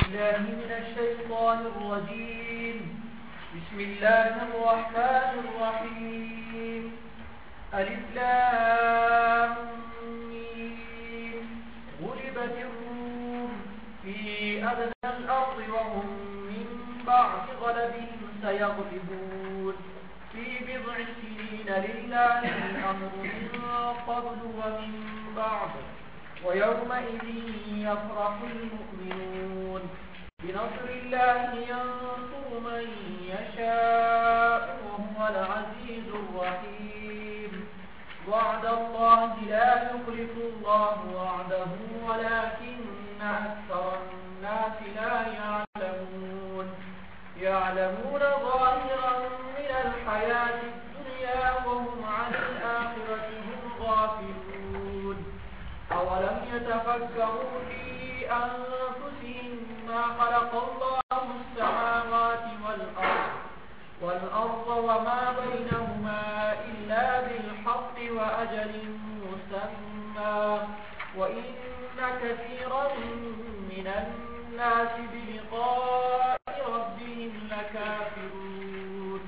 بالله من الشيطان الرجيم. بسم الله الرحمن الرحيم. ألف لام ميم. غلبت الروم في أدنى الأرض وهم من بعد غلبهم سيغلبون في بضع سنين لله الأمر من قبل ومن بعد ويومئذ يفرح المؤمنون بنصر الله ينصر من يشاء وهو العزيز الرحيم. وعد الله لا يخلف الله وعده ولكن أكثر الناس لا يعلمون. يعلمون ظاهرا من الحياة الدنيا وهم عن الآخرة هم غافلون. أولم يتفكروا في أنفسهم ما خلق الله السماوات والأرض وما بينهما إلا بالحق وأجل مسمى وإن كثيرا من الناس بلقاء ربهم لكافرون.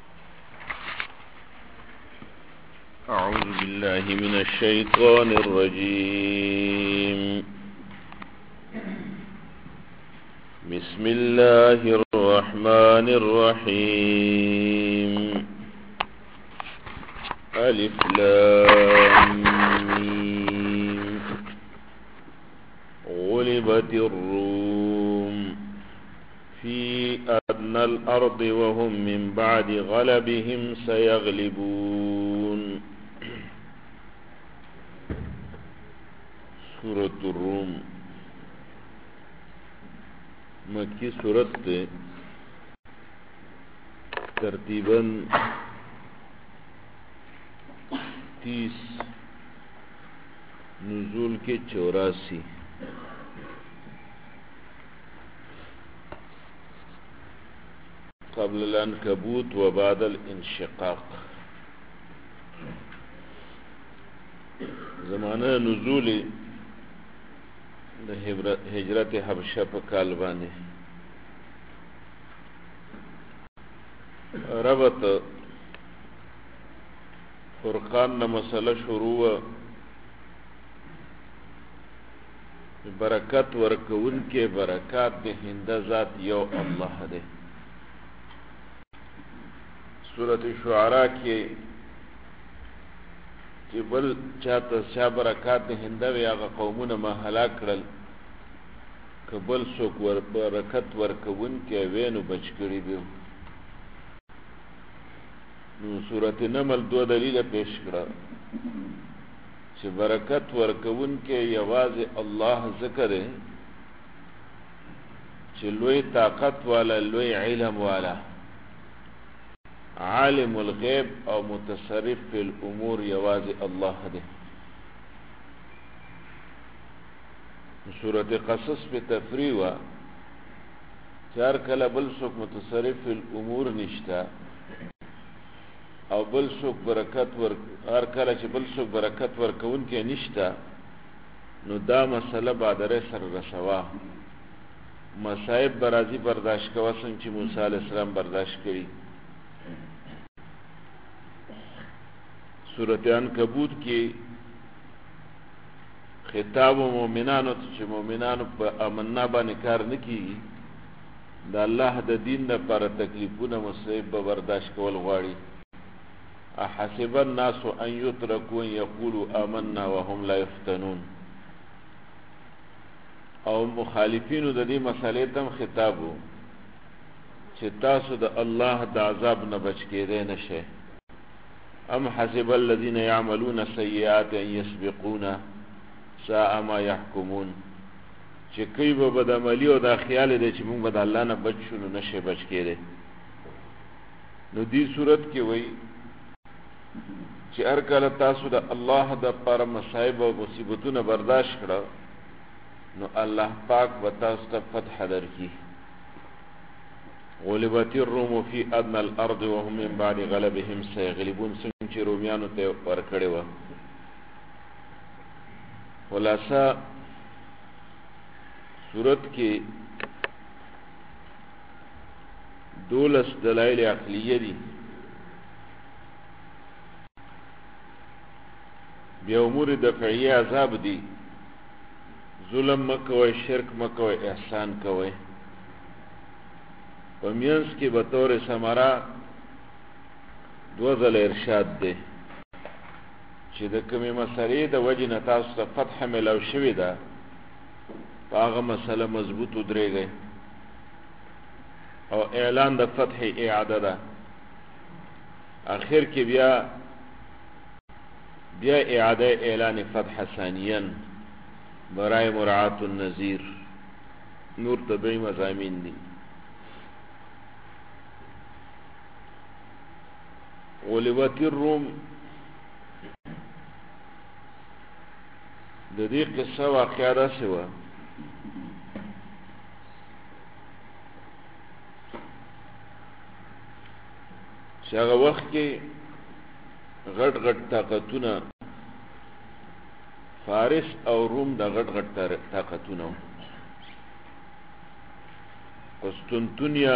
أعوذ بالله من الشيطان الرجيم. بسم الله الرحمن الرحيم. ألف لام ميم. غلبت الروم في أدنى الأرض وهم من بعد غلبهم سيغلبون. سورة الروم مکی سورت تے ترتیباً 30 نزول کے 84 قبل العنکبوت و بعد الانشقاق. زمانہ نزول ہجرت حبشہ په کال باندې ربط فرقان نه مسله شروع برکت ورکون کې برکات د هند ذات یو الله ده. سورۃ شعراء کې چې بل چاته چا برکات د هند هغه قومونه ما هلاک کړل کبل څوک ور برکت ورکون کې وینو بچ کړي دي. نو سورۃ نمل دو دلیل پیش کړه چې برکت ورکون کې یوازې الله ذکر چې لوی طاقت والا لوی علم والا عالم الغیب او متصرف فی الامور یوازې الله ده. سورۃ قصص په تفریح وا چار کله بل څوک متصرف فی الامور نشتا او بل څوک برکت ور هر کله چې بل څوک برکت ورکون کې نشتا نو دا مسله بادره سر رسوا مصائب برازي برداشت کوا څنګه چې موسی علی السلام برداشت کړي. سورۃ عنکبوت کې خطاب مومنانو ته چې مومنانو په امنا باندې کار نه کیږي د الله د دین لپاره تکلیفونه مصیب به برداشت کول غواړي. احسب الناس ان يتركوا يقولوا آمنا وهم لا يفتنون. او مخالفینو د دې مسالې تم خطابو چې تاسو د الله د عذاب نه بچ کېدای نشئ. ام حسب الذين يعملون السيئات ان يسبقونا ساء ما يحكمون. چې کوي به بد عملی او دا خیال دی چې موږ به د الله نه بچ شو نو نشي بچ کېدی. نو دې صورت کې وایي چې هر کله تاسو د الله د پر مصائب او مصیبتونه برداشت کړه نو الله پاک به تاسو ته فتح درکړي. غلبت الروم فی ادنى الارض وهم من بعد غلبهم سيغلبون. څنګه چې رومیانو ته ورکړې وه. خلاصه صورت کې دولس دلائل عقلیه دي. بیا امور دفعیه عذاب دي، ظلم مکوئ، شرک مکوئ، احسان کوئ. په مینس کې بطور ثمره دو ځل ارشاد دی چې د کومې مسلې د وجې نه تاسو ته فتح ملو شوې ده په هغه مسله مضبوط ودرېږئ، او اعلان د فتح اعاده ده. اخر کې بیا اعاده اعلان فتح ثانیا برای مراعات النظیر. نور طبعی مضامین دي. غلبت الروم د دې قصه واقعه داسې وه چې هغه وخت کې غټ غټ طاقتونه فارس او روم د غټ غټ طاقتونه قسطنطنیه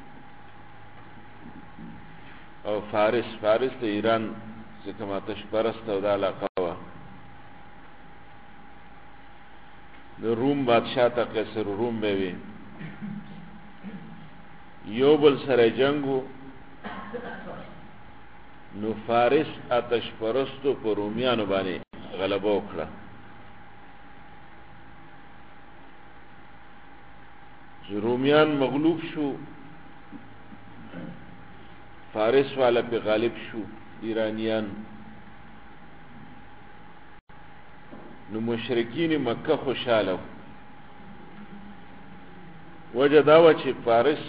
او فارس د ایران څخه ماتش پرست او د علاقه وه. د روم بادشاہ ته قیصر روم به وي، یو بل سره جنگو. نو فارس آتش پرستو په رومیانو باندې غلبه وکړه. رومیان مغلوب شو، فارس والا په غالب شو ایرانیان. نو مشرکین مکه خوشاله وجه دا و چې فارس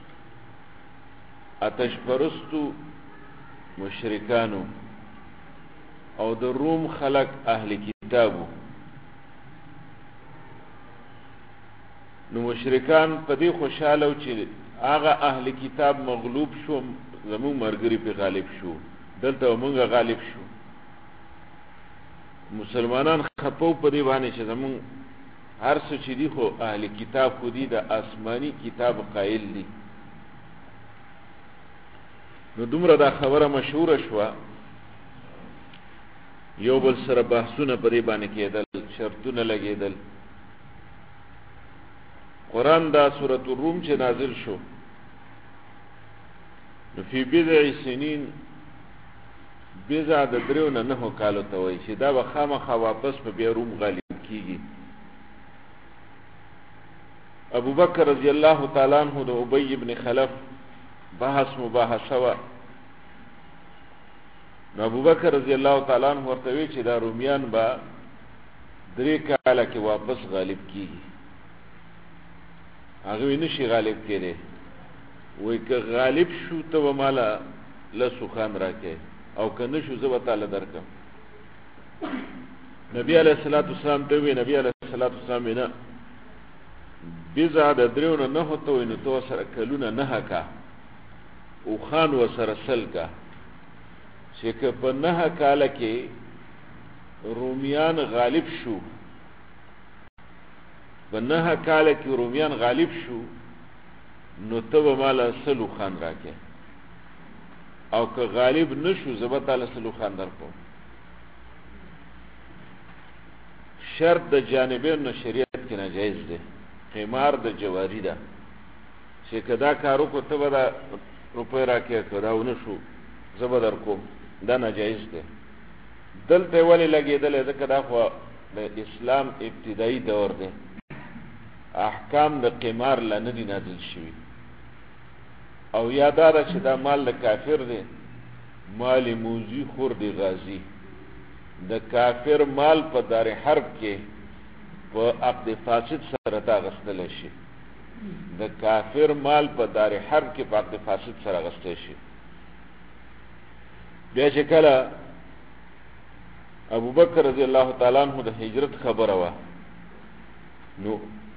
آتش پرستو مشرکانو او د روم خلق اهل کتابو. نو مشرکان په دې خوشاله چې هغه اهل کتاب مغلوب شو، زمون مرګري په غالب شو، دلته مونږه غالب شو. مسلمانان خپو په دې باندې چې زمون هر څه چې دي خو اهل کتاب خو دي د آسمانی کتاب قائل دي. نو دومره دا خبره مشهوره شوه، یو بل سره بحثونه په دې باندې کېدل، شرطونه لګېدل. قرآن دا سورة الروم چې نازل شو، نو فی بضع سنین، بضع د 3 نه 9 کالو ته وایي چې دا به خامخا واپس په بیا روم غالب کیږي. ابو بکر رضی الله تعالی عنہ د ابی ابن خلف بحث مباحثه وه. نو ابو بکر رضی الله تعالی عنہ ورته وی چې دا رومیان به 3 کاله کې واپس غالب کیږي. هغه نشي غالب کېدی. وای که غالب شو ته به مالا لسو خان راکې، او که نشو زه به تعالی درکم. نبی علیہ الصلوۃ والسلام ته وی، نبی علیہ الصلوۃ والسلام نه بضع د 3 نه 9 ته وی، نو تو سره کلونه 9 کا او خان و سره سل کا، چې که په 9 کاله کې رومیان غالب شو، په 9 کاله کې رومیان غالب شو، نو ته به مالا سلو خان راکې، او که غالب نشو زه به تعالی سلو خان درکوم. شرط د جانبین نو شریعت کې ناجایز دی. قمار د جواری ده چې که دا کارو کو ته به دا روپۍ راکې، که دا ونه شو زه به درکوم، دا ناجایز دی. دلته ولې لګېدلی؟ ځکه دا خو د اسلام ابتدایي دور دی، احکام د قمار لا نه دي نازل شوي. او یا دا ده چې دا مال د کافر دی، مال موزی خور دی غازی. د کافر مال په دار حرب کې په عقد فاسد سره اخیستلی شي. د کافر مال په دار حرب کې په عقد فاسد سره اخیستی شي. بیا چې کله ابو بکر رضی الله تعالی عنہ د هجرت خبره وه، نو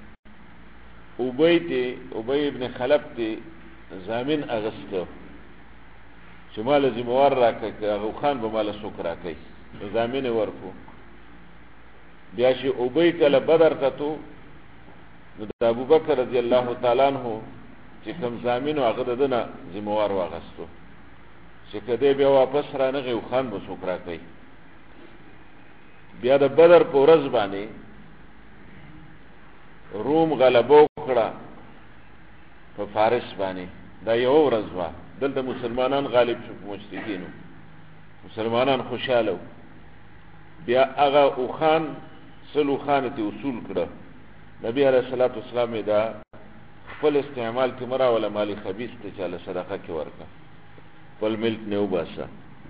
ابی ابن خلف ته ضامن اغسطو چې مال ذموار راکړه، که هغه خان به مال څوک راکړي، ضامن ورکو. بیا چې ابی کله بدر ته تو، نو د ابو بکر رضی الله تعالی عنہ چې کوم ضامن هغه د ده نه ذمهوار واخیستو چې که دی بیا واپس رانغی او خان به څوک راکوي. بیا د بدر په ورځ باندې روم غلبه وکړه په فارس باندې. دا یوه ورځ وه. دلته مسلمانان غالب شو په مشرکینو، مسلمانان خوشحاله وو. بیا هغه اوښان سل اوښانو ته اصول کړه. نبي علیه الصلاة والسلام یې دا خپل استعمال کې مه راوله، مالی خبیث ته چاله صدقه کې ورکړه، خپل ملک نه وباسه.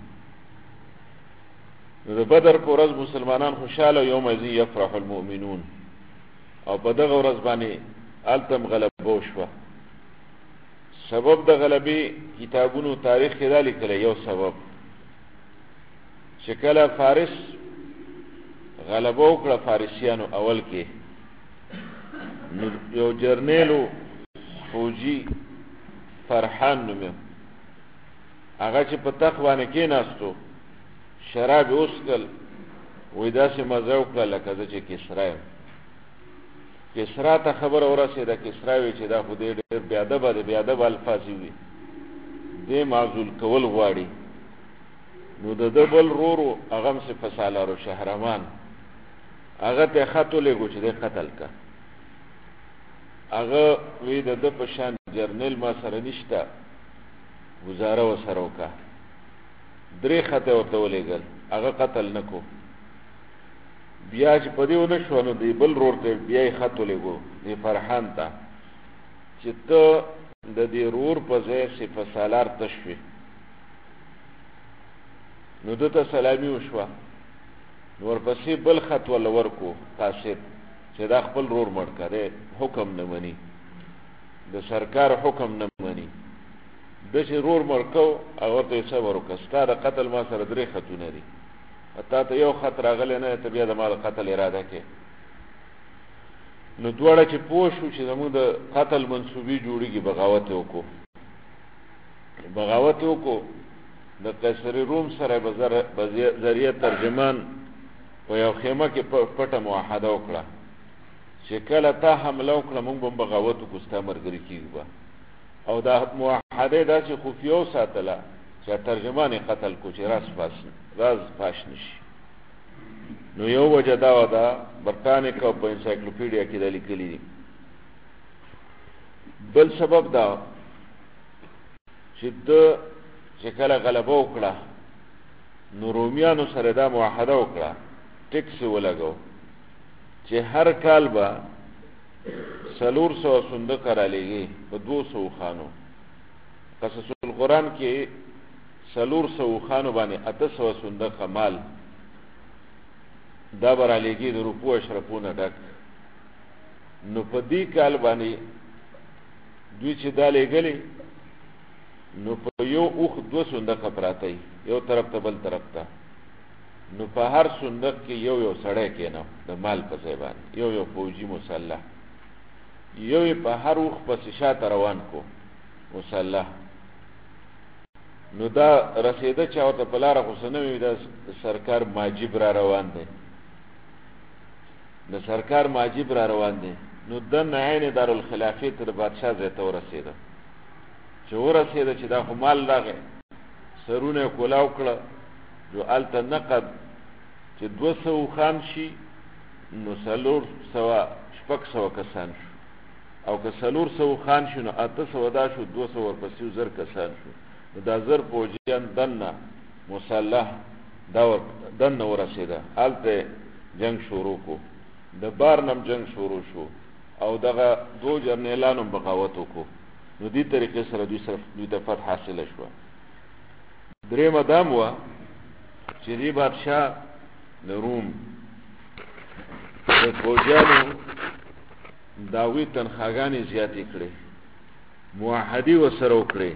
نو د بدر په ورځ مسلمانان خوشحاله، یومئذ یفرح المؤمنون، او په دغه ورځ باندې هلته هم غلبه وشوه. سبب د غلبې کتابونو تاریخ کې دا لیکلی، یو سبب چې کله فارس غلبه وکړه فارسیانو اول کې، نو یو جرنیلو فوجي فرحان نومه، هغه چې په تخت باندې کېناستو شراب یې وڅښل، وایي داسې مزه وکړه لکه زه چې کسرا یم. کسرا ته خبره ورسېده، کسرا وی چې دا خو دې ډېر بېادبه دی، بېادبه الفاظ یې وي، دې معزول کول غواړي. نو د ده بل ورور و هغه هم سپه سالار و شهرمان، هغه ته یې خط ولېږو چې دی قتل که. هغه وی د ده په شان جرنیل ما سره نشته، ګزاره ورسره وکړه. 3 خطه ورته ولېږل، هغه قتل نه کو. بیا چې په دې ونه شوه نو دی بل ورور ته بیا یې خط ولېږو، دی فرحان ته، چې ته د دې ورور په ځای سپه سالار تش شوې. نو ده ته سلامي وشوه. نو ورپسې بل خط وله ورکو قاصد چې دا خپل ورور مړ که، دی حکم نه مني، د سرکار حکم نه مني. ده چې ورور مړ کو هغه ورته یې صبر وکړه، ستا د قتل ما سره 3 خطونه دي، تا ته یو خط راغلی نه ته بیا د ما د قتل اراده کې. نو دواړه چې پوه شو چې زموږ د قتل منصوبې جوړېږي، بغاوت یې وکړو. بغاوت یې وکړو، د قیصر روم سره به ذریعه ترجمان په یو خیمه کې پټه معاهده وکړه چې کله تا حمله وکړه موږ به بغاوت وکړو، ستا ملګري کېږو به. او دا معاهده یې داسې خفیه وساتله چې ترجمان یې قتل کو چې راز فاش نشي. نو یو وجه دا وه، دا برطانیه او په انسایکلوپیډیا کې دا لیکلي دي. بل سبب دا چې ده چې کله غلبه وکړه نو رومیانو سره دا معاهده وکړه، ټکس یې ولګو چې هر کال به 400 صندوقه رالیږي په 200 خانو. قصص القرآن کې 400 خانو باندې 800 صندوقه مال دا به رالیږي، د روپو اشرفونه ډک. نو په دې کال باندې دوی چې دا لیږلي، نو په یو اوښ 2 صندوقه پراته، یو طرف ته بل طرف ته. نو په هر صندوق کې یو سړی کېنو د مال په ځای باندې، یو فوجي مسلح، یو یې په هر اوښ پسې شاته روان کو مسلح. نو دا رسېده چې ورته په لاره خو څه نه وي، دا سرکار ماجب را روان دی، د سرکار ماجب را روان دی. نو دننه عین دارالخلافې ته د بادشاه ځای ته ورسېده. چې ورسېده چې دا خو مال راغی، سرونه یې کولاو کړه، جو هلته نقد چې 200 خان شي نو 400 کسان شو، او که 400 خان شي نو 800 دا شو، 200 ورپسې 1000 کسان شو. نو دا 1000 فوجیان دننه مسلح دا دننه ورسېده، هلته جنگ شروع کو، د بارنم جنگ شروع شو، او دغه 2 جرنیلانو بغاوت وکړو. نو دې طریقې سره دوی ته فتح حاصله شوه. درېیمه دا هم وه چې دې بادشاه د روم د فوجیانو د هغوی تنخواګانې زیاتې کړې، معاهدې ورسره وکړې،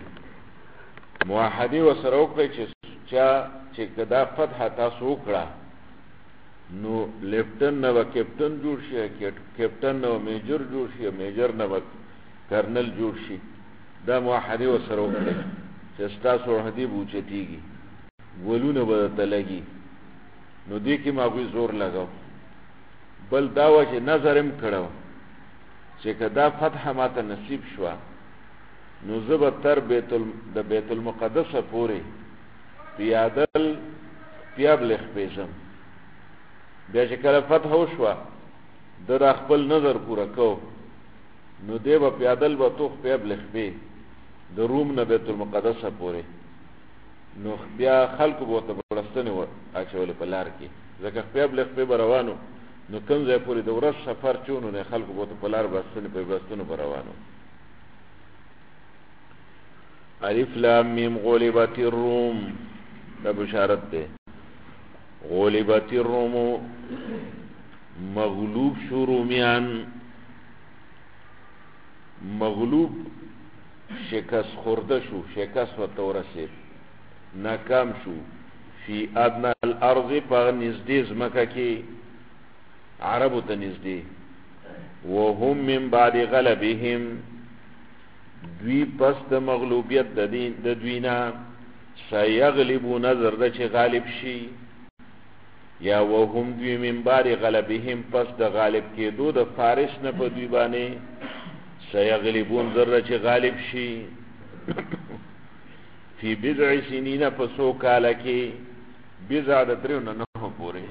چې که دا فتح تاسو وکړه نو لیفټن نه به کیپټن جوړ شي، کیپټن نه به میجر جوړ شي، میجر نه به کرنل جوړ شي. دا معاهدې ورسره وکړې چې ستاسو عهدې به اوچتېږي، ګولونه به درته لګي. نو دې کې ما هغوی زور لګاو. بل دا وه چې نظر هم کړی چې که دا فتحه ماته نصیب شوه نو زب تر بیت المقدس پوری پیادل پیابلخ پیزم بیا چې کله فتح وشوه د خپل نظر پوره کو نو دی به پیادل به توخ پیابلخ پی د روم نه بیت المقدس پوری نو بیا خلکو به ورته بړستنې اچولې په لار کې ځکه پیابلخ پی به روانو نو کوم ځای پورې د ورځ سفر چونو نه خلکو به ورته په لار بړستنو به روانو. الف لام میم غلبت الروم دا بشارت ده. غلبت الروم مغلوب شو رومیان، مغلوب شکست خورده شو، شکست و تورسید ناکام شو فی ادنا الارض پا نزدی زمکا کی عربو تا نزدی وهم من بعد غلبهم دوی پس د مغلوبیت د دوینا سیغلبو نظر ده چه غالب شي یا وهم دوی من بعد غلبهم پس د غالب کې دو د فارس نه په دوی باندې سیغلبون ذره چه غالب شي فی بضع سنین پسو کالا کی بضع د تریو نه پوره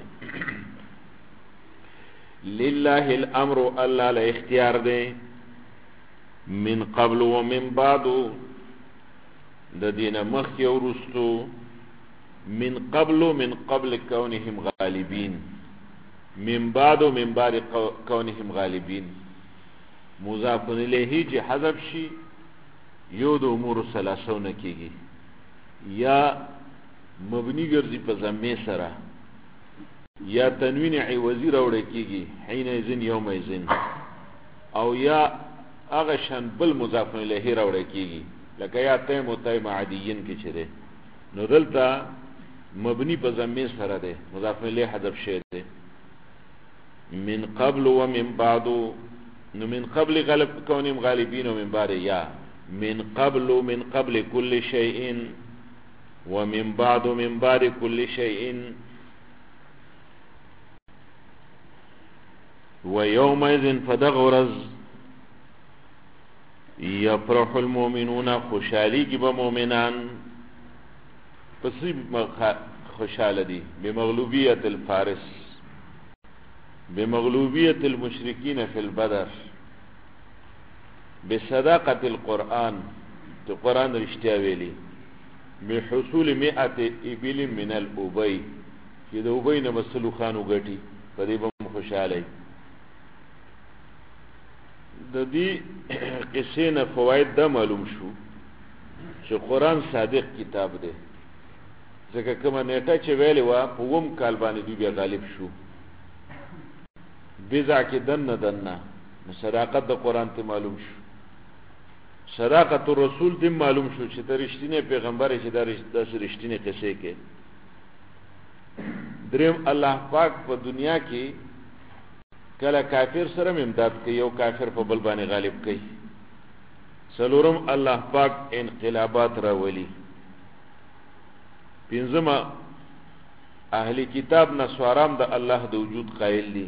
لله الامر الله له اختیار ده من قبل و من بعد د دین مخی او رستو من قبل کونهم غالبین من بعد کونهم غالبین مضاف الیه چې حذف شي یو د امور ثلاثه نه کیږي یا مبنی ګرځي په ضمه سره یا تنوین عوضی راوړی کیږي حين اذن یوم اذن او یا هغه شان بل مضاف الیه راوړی کیږي لکه یا تیم او تیم عادیین کې چره نو دلته مبنی په ضمه سره ده مضاف الیه حذف شوی ده من قبل و من بعد نو من قبل غلب کونهم غالبین و من بعد یا من قبل كل شيء ومن بعد كل شيء ويومئذ فدغرز يفرح المؤمنون خوشحالی کی بمؤمنان پسی خوشحال دی بمغلوبیت الفارس بمغلوبیت المشرکین فی البدر بصداقت القرآن تو قرآن رشتیا ویلی بحصول 100 ابل من الابی چې د ابی نه مسلو خانو غټي په دې بم خوشاله د دې قصې نه فواید دا معلوم شو چې قرآن صادق کتاب دی ځکه کومه نیټه چې ویلې و په ووم کال باندې دوی بیا غالب شو بزع کې دنه صداقت د قرآن ته معلوم شو صداقت الرسول دې معلوم شو چې د رښتینی پیغمبر چې د رښتینی قصې کې دریم الله پاک په دنیا کې کله کافر سره امداد کوي او کافر په بل باندې غالب کوي سلورم الله پاک انقلابات راولي پنځم اهلی کتاب نسوارام د الله د وجود قائل دي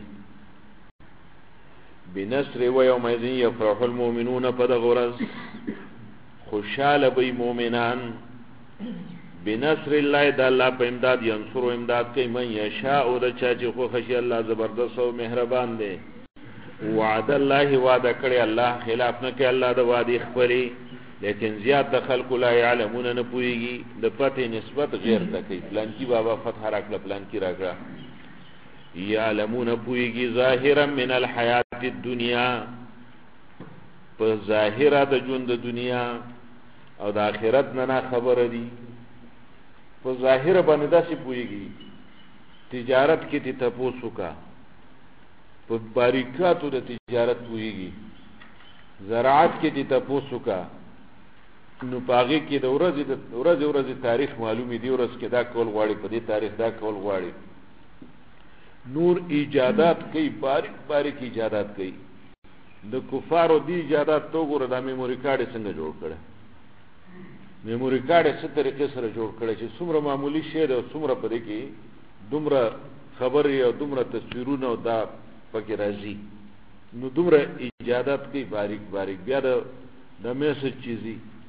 بنصر و یومئذ یفرح المؤمنون فدغرز خوشحال بی مومنان بنصر الله د الله په امداد ینصر امداد کوي من یشاء او د چا چې خو خشي الله زبردست او مهربان دی وعد الله وعده کړی الله خلاف نه کوي الله د وعده خبري لیکن زیات د خلق لا يعلمون نه پويږي د فتح نسبت غیر ته کوي پلان کی بابا فتح راکړه پلان کی راکړه یعلمون پویگی ظاهرا من الحیات الدنیا په ظاهره د ژوند د دنیا او د آخرت نه خبر دي په ظاهره باندې داسې پویگی تجارت کې ته تاسو کا په باریکاتو د تجارت پویگی زراعت کې ته تاسو کا نو پاغي کې د ورځ تاریخ معلومي دی ورځ کې دا کول غواړي په دې تاریخ دا کول غواړي نور ایجادات کوي باریک ایجادات کوي د کفارو دی ایجادات تو ګوره د میموري کارت څنګه جوړ کړي میموري کارت څه طریقې سره جوړ کړي چې څومره معمولی شی ده څومره پدې کې دومره خبرې او دومره تصویرونه او دا پکې راځي نو دومره ایجادات کوي باریک بیا د میسج چیزي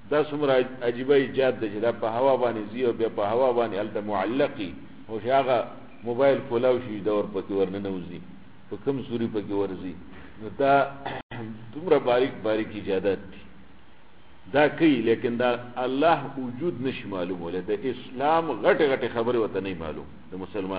دا څومره عجیبه ایجاد دی چې دا په هوا باندې ځي او بیا په هوا باندې هلته معلقي او چې هغه موبایل کولاو شي دا ور پکې ورننوځي په کوم سوري پکې ورځي نو دا دومره باریک باریک ایجادات دي دا کوي لیکن دا الله وجود نشي معلومولی د اسلام غټې غټې خبرې ورته نه معلوم د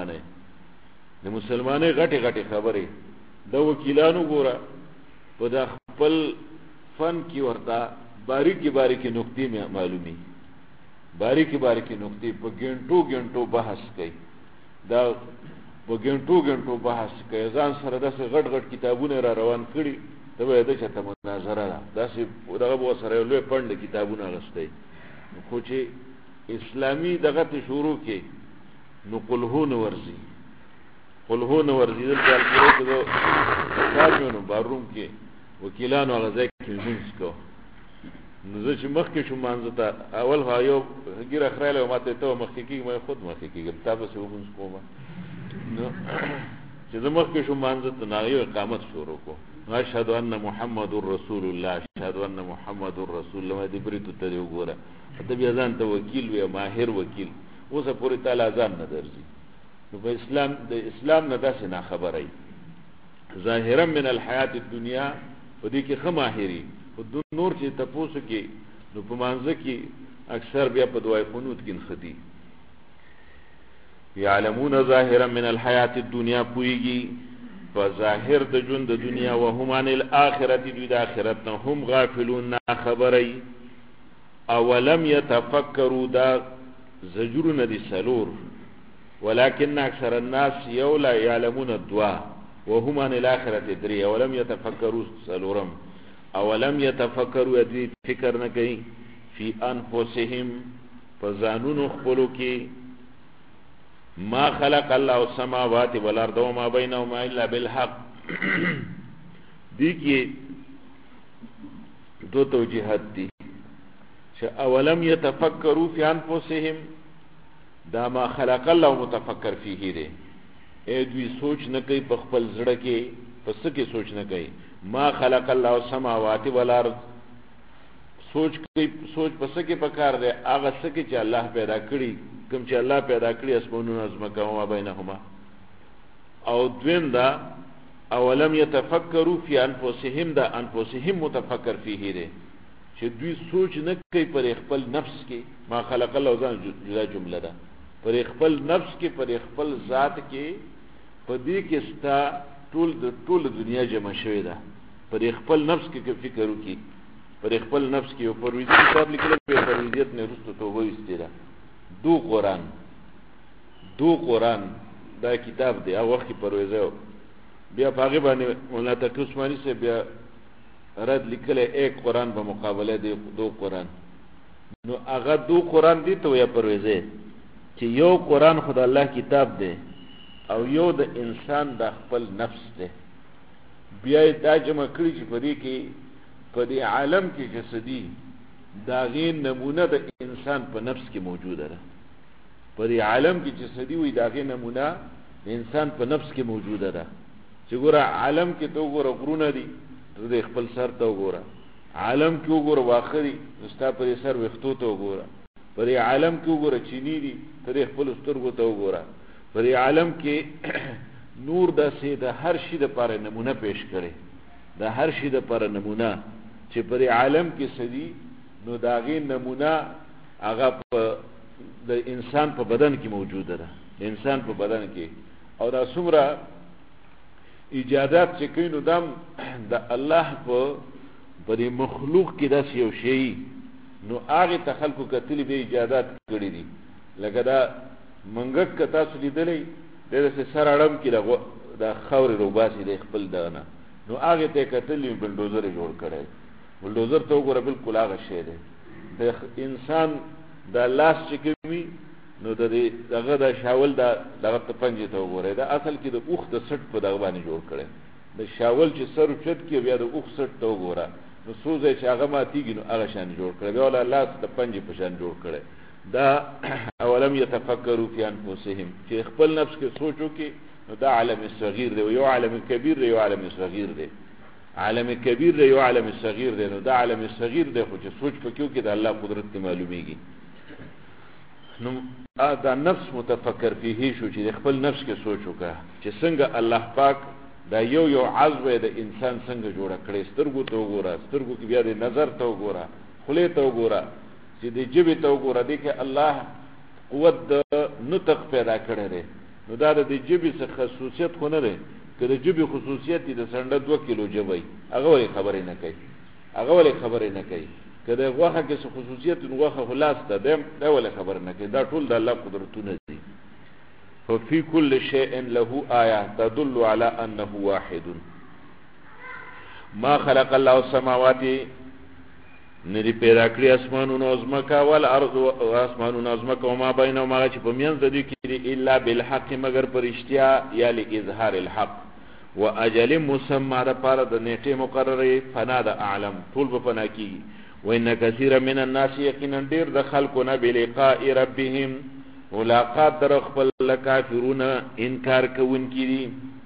مسلمانۍ غټې غټې خبرې د وکیلانو ګوره په دا خپل فن کې ورته باریکې باریکې نقطې معلومي باریکې باریکې نقطې په ګنټو ګنټو بحث کوي دا په ګنټو ګنټو بحث کوي ځان سره داسې غټ غټ کتابونه را روان کړي ته به د چاته مناظره ده داسې دغه به سره یو لوی پنډ کتابونه اغستی خو چې اسلامي دغه ته شروع کې نو قلهو نه ورځي دلته الپورې که د کامیونو باروم کې وکیلانو هغه ځای کې لمونځ کو نو زه چې مخکې شوم مانځه ته اول خو یو ګیره خرایلی ما ته ته مخکې کېږي ما خود مخکې کېږم تا پسې لمونځ کوم نو چې زه مخکې شوم مانځه ته نو هغه یو اقامت شروع کو اشهد ان محمد رسول الله اشهد ان محمد رسول الله دې بریتو ته وګوره ته بیا ځان ته وکیل وې ماهر وکیل اوسه پورې تعالی ځان نه درځي نو په اسلام د اسلام نه داسې نه خبرای ظاهرا من الحیات الدنیا په دې کې ښه ماهري خو نور چې تاسو کې نو په مانځه کې اکثر بیا په دعای قنوت کې خدي یعلمون ظاهرا من الحیات الدنیا پویږي فظاهر د ژوند د دنیا وهم عن الاخرت دوی د آخرت نه هم غافلون نا خبري اولم يتفکروا دا زجرون دي سلور ولكن اكثر الناس لا يعلمون الدعاء وهم عن الاخرت دري اولم يتفکروا سلورم اولم يتفکروا دوی فکر نه کوي فی انفسهم فزانون خپلو کې ما خلق الله السماوات والارض وما بينهما الا بالحق دي کې دو توجیهات دي چې اولم يتفکروا فی انفسهم دا ما خلق الله متفکر فيه دي دوی سوچ نه کوي په خپل زړه کې پس کې سوچ نه کوي ما خلق الله السماوات والارض سوچ پس کې پکار دی هغه څه کې چې الله پیدا کړی کوم چې الله پیدا کړی اسمانونه ازمکه او بینهما او دویم دا اولم يتفکروا فی انفسهم دا انفسهم متفکر فيه دی چې دوی سوچ نه کوي پر خپل نفس کې ما خلق الله ځان جدا جمله ده پر خپل نفس کې پر خپل ذات کې په دې کې ستا ټول دنیا جمع شوې ده پر خپل نفس کې فکر وکړي پر خپل نفس کې او پرویزی کتاب لیکل په پرویزیت نه رسته توبه استیرا دو قرآن دا کتاب دی هغه وخت پرویزه بیا پاغه باندې مولانا تقی عثماني سے بیا رد لیکل ایک قرآن په مقابله دی دو قرآن نو هغه دو قرآن دی ته یا پرویزه چې یو قرآن خدای الله کتاب دی او یو د انسان د خپل نفس دی بیا دا جمع کړی چې په دې کې په دې عالم کې جسدي دا غي نمونه د انسان په نفس کې موجوده ده په دې عالم کې جسدي وي دا غي نمونه د انسان په نفس کې موجوده ده چې ګوره عالم کې تو ګوره غرونه دي ته خپل سر ته وګوره عالم کې وګوره واخري نستا پر سر وختو ته وګوره په دې عالم کې وګوره چيني دي ته خپل سترګو ته وګوره په دې عالم کې نور د سي د هر شي د لپاره نمونه پیش کړي د هر شي د لپاره نمونه چې پر عالم کې سدي نو داغي نمونه هغه د انسان په بدن کې موجوده ده د انسان په بدن کې او دا څومره ایجادات چې کینو دم د الله په دې مخلوق کې داسې یو شی نو هغه تخلق کتلی به ایجادات کړی دي لکه دا منګک کتا څه لیدلې د سر اړم کې د خاورې روباسي د خپل دانه نو هغه ته کتلی بلډوزر جوړ کړي بلډوزر ته وګوره بالکل هغه شی دی د انسان د لاس چې کوي نو دغه د شاول دغه ته پنځه ته وګوره دا اصل کې د اوخ د سټ په دغه باندې جوړ کړي د شاول چې سر چت کې بیا د اوخ سټ ته وګوره نو سوزه چې هغه ماتيږي نو هغه شان جوړ کړي بیا ول لاس د پنځه په شان جوړ کړي دا اولم يتفکروا فی انفسهم چې خپل نفس کې سوچو کې نو دا عالم صغیر دی یو عالم کبیر دی یو عالم صغیر دی عالم کبیر دی او عالم صغیر دی. نو دا عالم صغیر دی خو چې سوچ پکې کې د الله قدرت ته معلومیږي. نو دا نفس متفکر فيه شو چې خپل نفس کې سوچ وکړه چې څنګه الله پاک دا یو عضو د انسان څنګه جوړ کړي. سترګو ته وګوره، سترګو کې بیا د نظر ته وګوره، خولې ته وګوره، چې د جبې ته وګوره. دې کې الله قوت د نطق پیدا کړی دی. نو دا د جبې څخه خصوصیت خو نه دی. که د جبې خصوصیت دی د سنډه 2 کیلو جبې هغه ولې خبرې نه کوي، هغه ولې خبرې نه کوي. که د غوښه کې څه خصوصیت نو غوښه خلاص ته دا ولې خبرې نه کوي. دا ټول د الله قدرتونه دي. ففي كل شيء له آية تدل على أنه واحد. ما خلق الله السماوات ندی پیدا کړی اسمانونو او ځمکه ول ارض او اسمانونو او ځمکه او ما بینهما چې په میانځ د دې کې الا بالحق مگر پرشتیا یا لاظهار الحق واجل مسمى د پاره د نیټه مقرره فنا د اعلم ټول په فنا کی. وان كثير من الناس يقينا ډیر د خلقنا بلقاء ربهم ملاقات در خپل کافرون انکار کوونکي دي.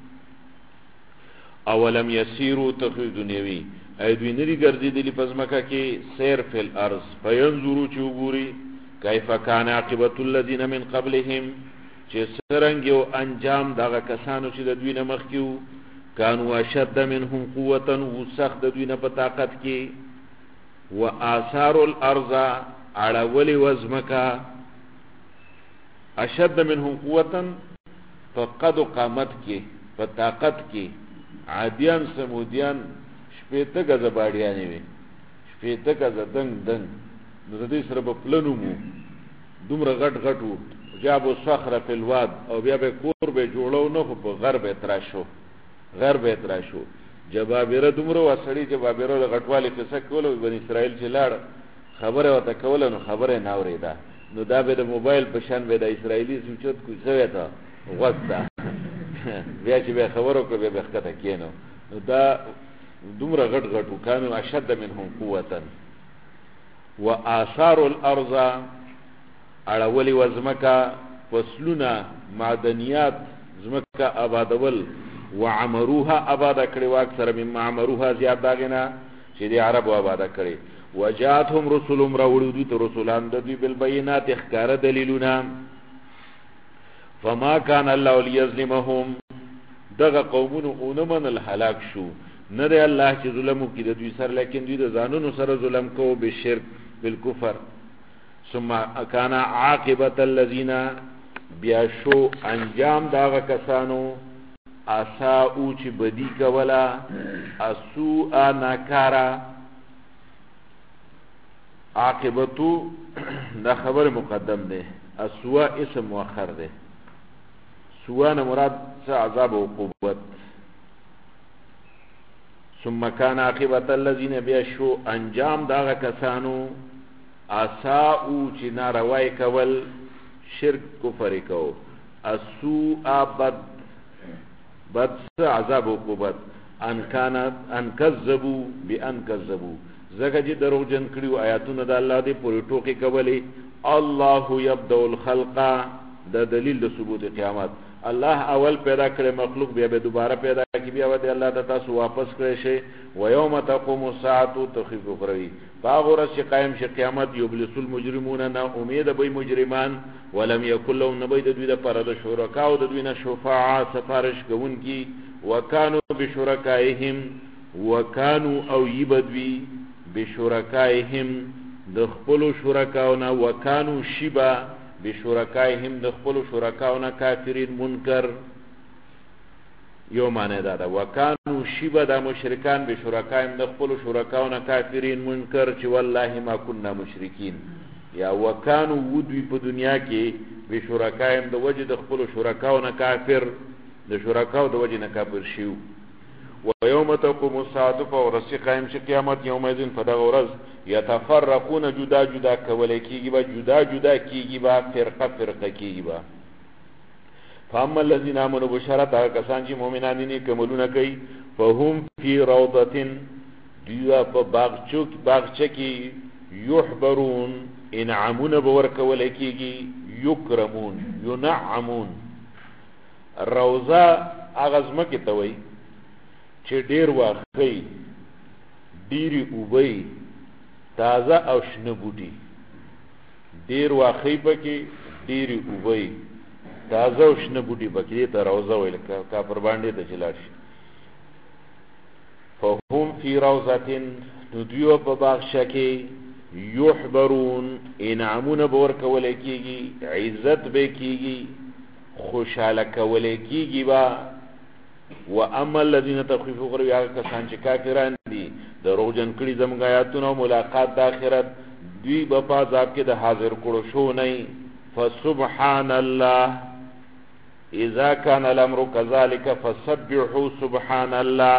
اولم يسيروا تخرج دنیوي ای دوی نری ګرځیدلی پزماکه کې سیر فی الارض فینظروا چوغوري کیف کان عاقبت الذين من قبلهم چې سرنګ یو انجام دغه کسانو چې د دوی نه مخکیو کانوا اشد منهم قوه وسخت د دوی نه په طاقت کې واثار الارض على ولي وزمکا اشد منهم قوه فقد قامت کې په طاقت کې عادیان سمودیان شپېته غزه باډیانې وي، شپېته غزه دنګ نو د دې سره په پلنو مو دومره غټ وو جابو صخره فی الواد او بیا به کور به جوړو نه خو په غرب اتراشو جبابره دومره وسړي جبابره د غټوالي قصه کوله بنی اسرائیل چې لاړ خبره وته کوله نو خبره نه اوریدا. نو دا به د موبایل په شان به د اسرائیلی سوچت کوی زوی ته وغوښته بیا چې به خبرو کوي به ښکته کینو. نو دا دومره غټ وکانو اشد منهم قوه واثار الارض على ولي وزمکا فصلنا معدنیات زمکا آبادول وعمروها آباد کړي واکثر مما عمروها زیاد داغنا چې دی عرب آباد کړي. وجاتهم رسلهم راوړو ته رسولان د دوی بالبينات اخکار دلیلونه. فما كان الله ليظلمهم دغه قومونو اونمن الهلاك شو نه دی الله چې ظلم وکړي د دوی سره، لیکن دوی د ځانونو سره ظلم کوو بالشرک بالکفر. ثم كان عاقبه الذين بیا شو انجام داغه کسانو اساءو چې بدی کولا اسوء ناکارا. عاقبتو دا خبر مقدم ده، اسوء اسم مؤخر ده. سوء نه مراد څه عذاب او عقوبت. ثم كان عاقبت الذين بيشو انجام داغه کسانو اساءو چې ناروای کول شرک کفر کو اسوء بد عذاب او عقوبت. ان کذبوا بان کذبوا زکه چې درو جن کړیو آیاتونه د الله دی پورې ټوکی کولی. الله يبدأ الخلق دا دلیل د ثبوت قیامت. الله اول پیدا کړي مخلوق بیا به دوباره پیدا کی بیا به الله د تاسو واپس کړي شي. و یوم تقوم الساعه تخفف قروي باغور چې قائم شي قیامت یبلس المجرمون نا امید به مجرمان ولم یکن لهم نبید دوی د پر د شرکا او د دوی نه شفاعه سفارش کوونکی وکانو بشرکائهم وکانو او یبدوی بشرکائهم د خپل شرکاونه وکانو شبا بشرکائهم د خپل شرکاونه کافرین منکر. یو معنی دا ده وکانو شبا د مشرکان بشرکائهم د خپل شرکاونه کافرین منکر چې والله ما كنا مشرکین. یا وکانو ودوی په دنیا کې بشرکائهم د وجه د خپل شرکاونه کافر د شرکاو د وجه نه کافر شیو. و یوم تقوم الساعه فورس قائم شي قیامت یومئذ فدغورز یتفرقون جدا کولای کیږي با جدا کیږي با فرقه کیږي با. فاما الذين امنوا بشرط کسان چې مؤمنان دي کوملونه کوي فهم فی روضه دیوا په باغچه کې یحبرون انعامون باور کولای کیږي یکرمون ینعمون. روضه اغزمه کې توي چې ډیر واخی ډیری اوبی تازه او شنه بوټي ډیر واخی پکې ډیری اوبی تازه او شنه بوټي پکې ته روزه ویل کافر باندې د چلاش فهم فی روزه ندیو په باغچه کې یحبرون انعامون بور کول کیږي عزت به کیږي خوشاله کول کیږي با واما الذين تخفوا غروا کسان چې کافران دي دروغجن کړي زموږ آیاتونو ملاقات د آخرت دوی په عذاب کې د حاضر کړو شو نه فسبحان الله اذا كان الامر كذلك فسبحوا سبحان الله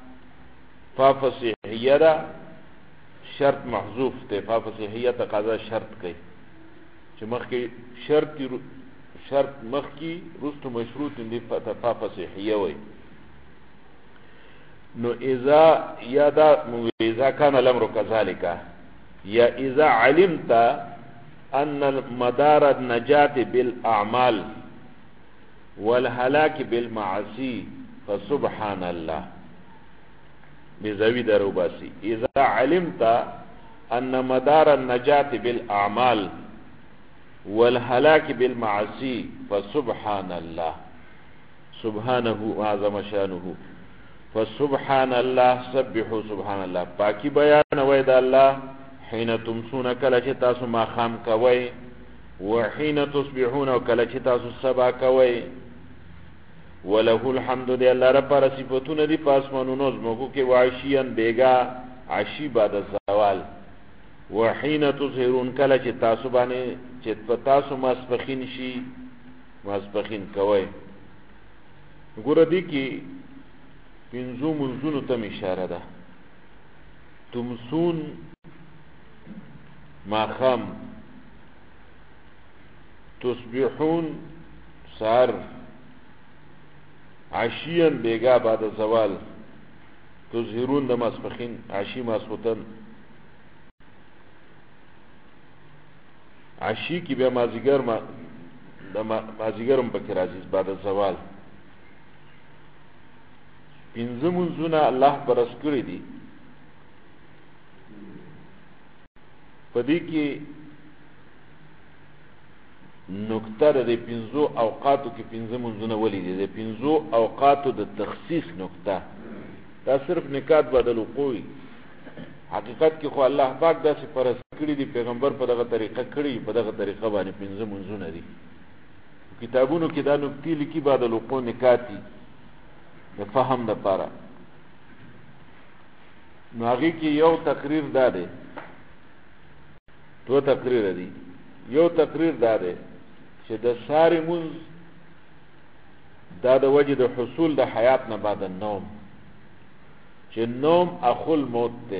ففصیحیه شرط محذوف ته ففصیحیه تقاضا شرط کوي چې مخکې شرط مخکې رستو مشروط دي ففصیحیه وي نو اذا كان الامر كذلك یا اذا علمت ان مدار النجاة بالاعمال والهلاك بالمعاصي فسبحان الله بزوی درو باسی اذا علمت ان مدار النجاة بالاعمال والهلاك بالمعاصي فسبحان الله سبحانه اعظم شانه فسبحان الله سبحوا سبحان الله پاکی بیان وای د الله حين تمسون کله چې تاسو ما خام کوي وحين تصبحون کله چې تاسو سبا کوي وله الحمد لله رب صفاتون دي پاسمانونو زموږ کې واشیان بیگا عشی بعد الزوال وحين تظهرون کله چې تاسو باندې چې تاسو ماسپخین شي ماسپخین کوي ګور دي کې پنځو منځونو ته اشاره ده تمسون ماخام تصبحون سار عشیان بیگا بعد زوال تظهرون د ماسپخین عشی ماسختن عشی کی بیا مازیګر د مازیګرم پکې راځي بعد زوال پنځه منځونه الله پرس کړی دي پدې کې نقطه د پنځو اوقاتو کې پنځه منځونه ولې دي د پنځو اوقاتو د تخصیص نقطه دا صرف نکات بدل وقوي حقیقت کې خو الله پاک داسې فرض کړی دی پیغمبر په دغه طریقه کړی په دغه طریقه باندې پنځه منځونه دي کتابونو کې دا نقطې لیکي بدل وقوع نکاتی د فهم د پاره نو هغه کې یو تقریر ده دو تقریر دي یو تقریر ده چې د ساری منځ دا د وجه د حصول د حیات نه بعد النوم چې نوم اخو الموت ده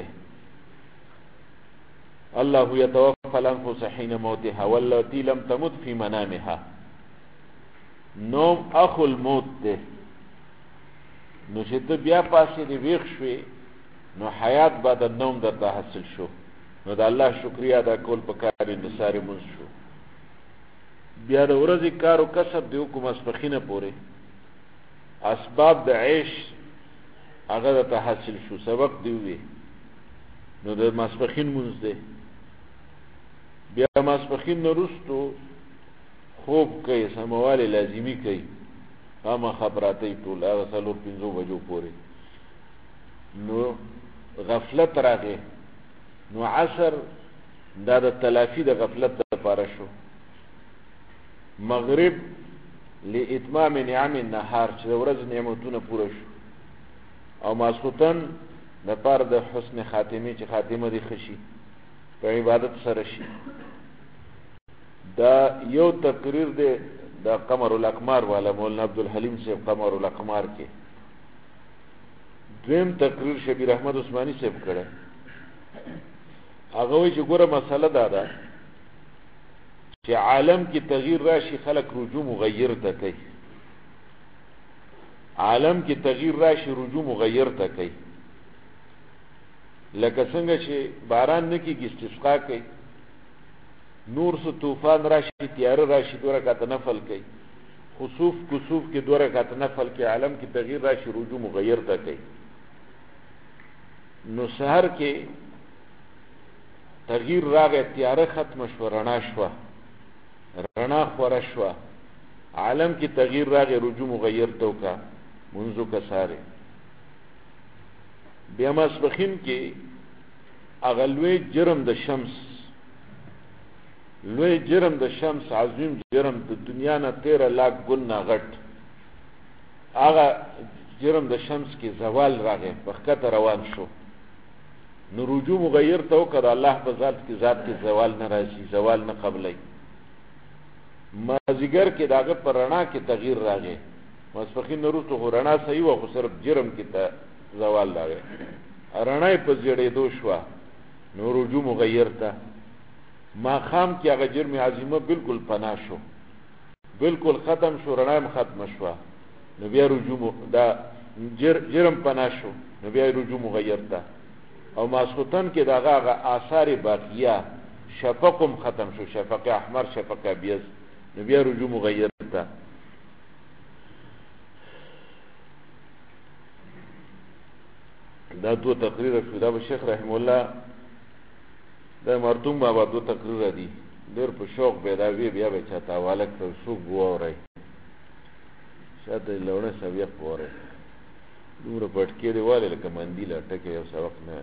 الله يتوفى الانفس حين موتها والتي لم تمت في منامها نوم اخو الموت ده نو چې ته بیا پاسې دی ویښ شوې نو حیات بعد النوم درته حاصل شو نو د الله شکریا ادا کول پکار د ساری منځ شو بیا د ورځې کار او کسب دی کوم اسپخینه پورې اسباب د عيش هغه ته حاصل شو سبق دی وی نو د ماسپخین منځ دی بیا ماسپخین نو رستو خوب کوي سمواله لازمی کوي اما خبراتي ټول هغه څلور پنځو بجو پورې نو غفلت راغی نو عصر دا د تلافی د غفلت لپاره شو مغرب لاتمام نعم النهار چې ورځ نعمتونه پوره شو او ماسختن د پاره د حسن خاتمه چې خاتمه دي خشي په عبادت سره شي دا یو تقریر دی دا قمر الاقمار والا مولانا عبدالحلیم صاحب قمر الاقمار کې دویم تقریر شبیر احمد عثماني صاحب کړه هغه وی چې ګوره مسله دا ده چې عالم کې تغییر راشي خلق رجوع مغیر ته کوي عالم کې تغییر راشي رجوع مغیر ته کوي لکه څنګه چې باران نه کېږي استسقا کوي نور سو طوفان راشي تیار راشي دوه رکعات نفل کوي خسوف کسوف کې دوه رکعات نفل کې عالم کې تغییر راشي رجوع مغیر ته کوي نو سحر کې تغییر راغی، تیاره ختم شو، رڼا شوه، رڼا خوره شوه، عالم کې تغییر راغی، رجوع مغیر تو کا منذ کا ساره. بیا ماسپخین کې هغه لوی جرم د شمس، لوی جرم د شمس، عظیم جرم د دنیا نه 13 لاکھ ګنا غټ، هغه جرم د شمس کې زوال راغی، وخته روان شو. نو رجوع مغیر تو کړه، الله په ذات کې زوال نه راځي، زوال نه قبلای. مازیګر کې داغه پر رڼا کې تغییر راغی، ماسپخین وروسته رڼا صحیح و، خو صرف جرم کې ته زوال راغی، رڼا په زیړې دو شو، نو رجوع مغیر ته. ما خام کې هغه جرم عظیمه بالکل پناه شو، بالکل ختم شو، رڼا هم ختم شو، نو بیا رجوع دا جرم پناه شو، نو بیا رجوع مغیر ته. او ماسختن کې داغه آثار باقیه، شفقم ختم شو، شفق احمر، شفق ابيض، نو بیا رجوع مغیر ته. دا دو تقریر شو، دا به شیخ رحم الله دا مرتوم بابا دو تقریر دي، ډېر په شوق بیداوی، بیا به چاته حواله کړو، څوک ووري شاته لونه سبق وره دومره پټکې دی واله لکه مندیل ټکه یو سبق نه.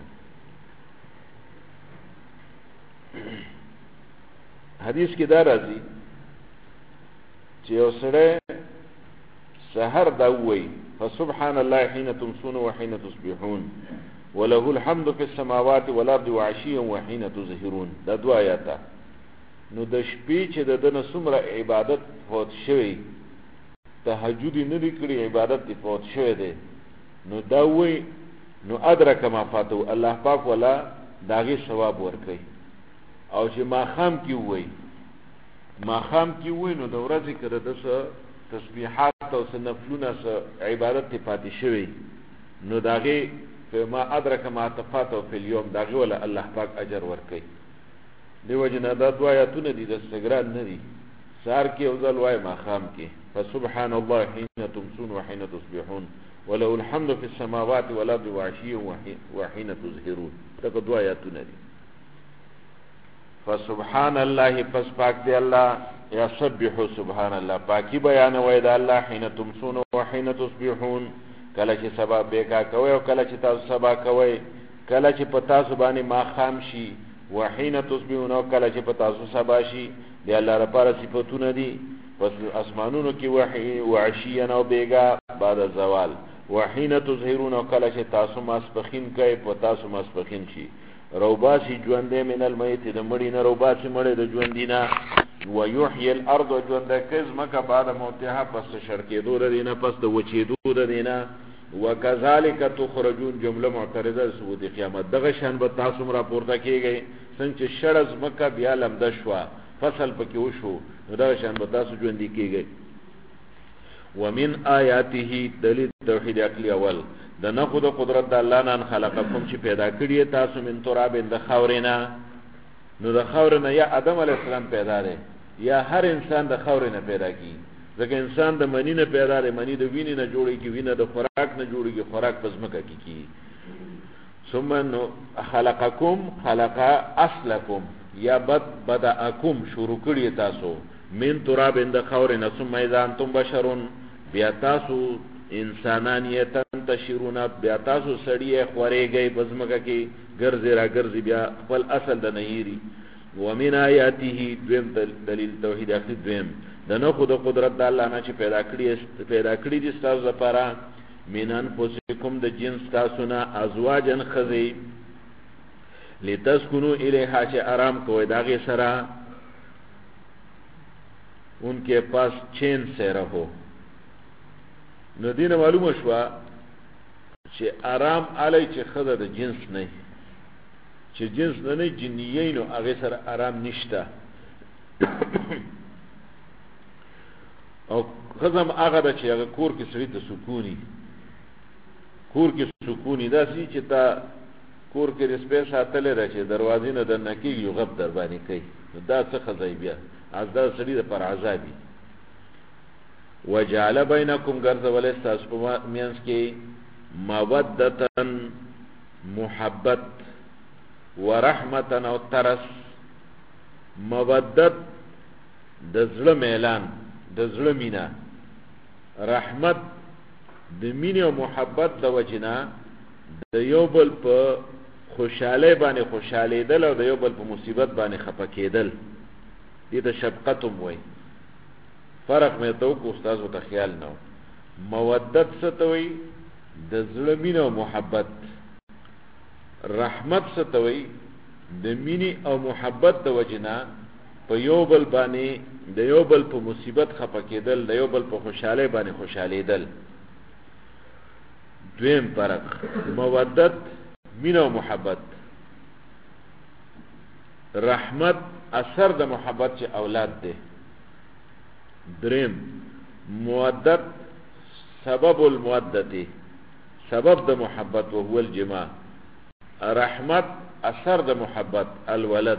حدیث کې دا راځي چې یو سړی سحر دا وایي فسبحان الله حين تمسون وحين تصبحون وله الحمد في السماوات والارض وعشيا وحين تظهرون. دا دو آیاته. نو د شپې چې د دنه څومره عبادت فوت شوی، تهجد نه دی کړی، عبادت دی فوت شوی دی، نو دا وایي نو ادرک ما فاتو، الله پاک ولا داغي ثواب ورکړي. او چې ماخام کې وایي، ماخام کې وایي نو د ورځې کړه د تسبیحات او نفلونه عبادت ته پاتې شوی، نو داغي ما ادرک ما تفاتو فی اليوم، داغي ولا الله پاک اجر ورکړي. دیو جنا دا دو آیاتونه دي، د سګران نه دي، سار کې او ځل وای ماخام کې فسبحان الله حين تمسون وحين تصبحون وله الحمد في السماوات والارض وعشيا وحين تظهرون. دا دو آیاتونه دي. فسبحان الله، پس پاک دی الله، یا سبحوا سبحان الله، پاکی بیان وای د الله، حين تمسون وحين تصبحون، کله چې سبا بیکا کوي او کله چې تاسو سبا کوي، کله چې پتا سبحانه ما خام شي، وحين تصبحون او کله چې پتا تاسو سبا شي. دی الله لپاره صفاتونه دي، پس اسمانونو کې وحي وعشيا او بیگا بعد الزوال، وحين تظهرون او کله چې تاسو ماسپخین کوي، پتا تاسو ماسپخین شي. روباسي ژوندې من المیت، د مړی نه روباسي مړی د ژوندینا، ويحيي الارض ژوندې کز مکه بعد موتها، پس شرکېدو د دینه، پس د وچېدو د دینه. وکذالک تخرجون، جمله معترضه ثبوت قیامت. دغه شان به تاسو را پورته کیږئ، څنګه چې شړز مکه بیا لمده شو، فصل پکې وشو، دغه شان به تاسو ژوندې کیږئ. ومن آیاته، دلیل توحید عقلی اول، د نخو د قدرت د الله نه خلقکم، چې پیدا کړی تاسو من تراب، د خاورینا. نو د خاورینه یا آدم علی السلام پیدا دی، یا هر انسان د خاورینه پیدا کی، ځکه انسان د منی نه پیدا دی، منی د وینې نه جوړیږي، وینه د خوراک نه جوړیږي، خوراک پس مکه کی. ثم خلقکم، خلق اصلکم، یا بدأکم، شروع کړی تاسو، من تراب، د خاورینه، ثم اذا انتم بشرون، بیا تاسو انسانانیتن تشیرون، بیا تاسو سړی خورېږئ بزمکه کې، ګرځي را ګرځي، بیا خپل اصل د نهيري. ومن آیاته، دویم دلیل توحید عقلی دویم، د نخو د قدرت د الله نه چې پیدا کړی دي تاسو لپاره، من انفسکم، د جنس تاسو نه، ازواجن خزی، لتسکنوا الیها، چې آرام کوئ داغه سره، انکے پاس چین سے رہو. نو دینه معلومه شو چې آرام علی چې خزه د جنس نه، چې جنس نه جنیه، نو هغه سره آرام نشته. او خزم هغه د چې هغه کور کې سړی ته سکونی، کور کې سکونی داسي چې تا کور کې رسپې ساتلې را چې دروازې نه د نکی یو غب در باندې کوي، دا څه خزای بیا از دا سړی د پر عذابي. وجعل بینکم، غرض ولې تاسو په مینس کې، مودتن محبت، ورحمتا او ترس، مودت د زړه میلان، د زړه مینا، رحمت د مینې او محبت د وجنا د یو بل په خوشاله باندې خوشالیدل او د یو بل په مصیبت باندې خفه کېدل، دې ته شفقت هم وایي. فرق مې ته وکړو استاد ورته خیال نه و. مودت څه ته وایي؟ د زړه مینه او محبت. رحمت څه ته وایي؟ د مینې او محبت د وجنا په یو بل باندې د یو بل په مصیبت خفه کېدل، د یو بل په خوشاله باندې خوشالیدل. دویم فرق مودت مینه او محبت. رحمت اثر د محبت چې اولاد دی. دریم مودت سبب المودت، سبب د محبت وهو الجماع. رحمت اثر د محبت الولد.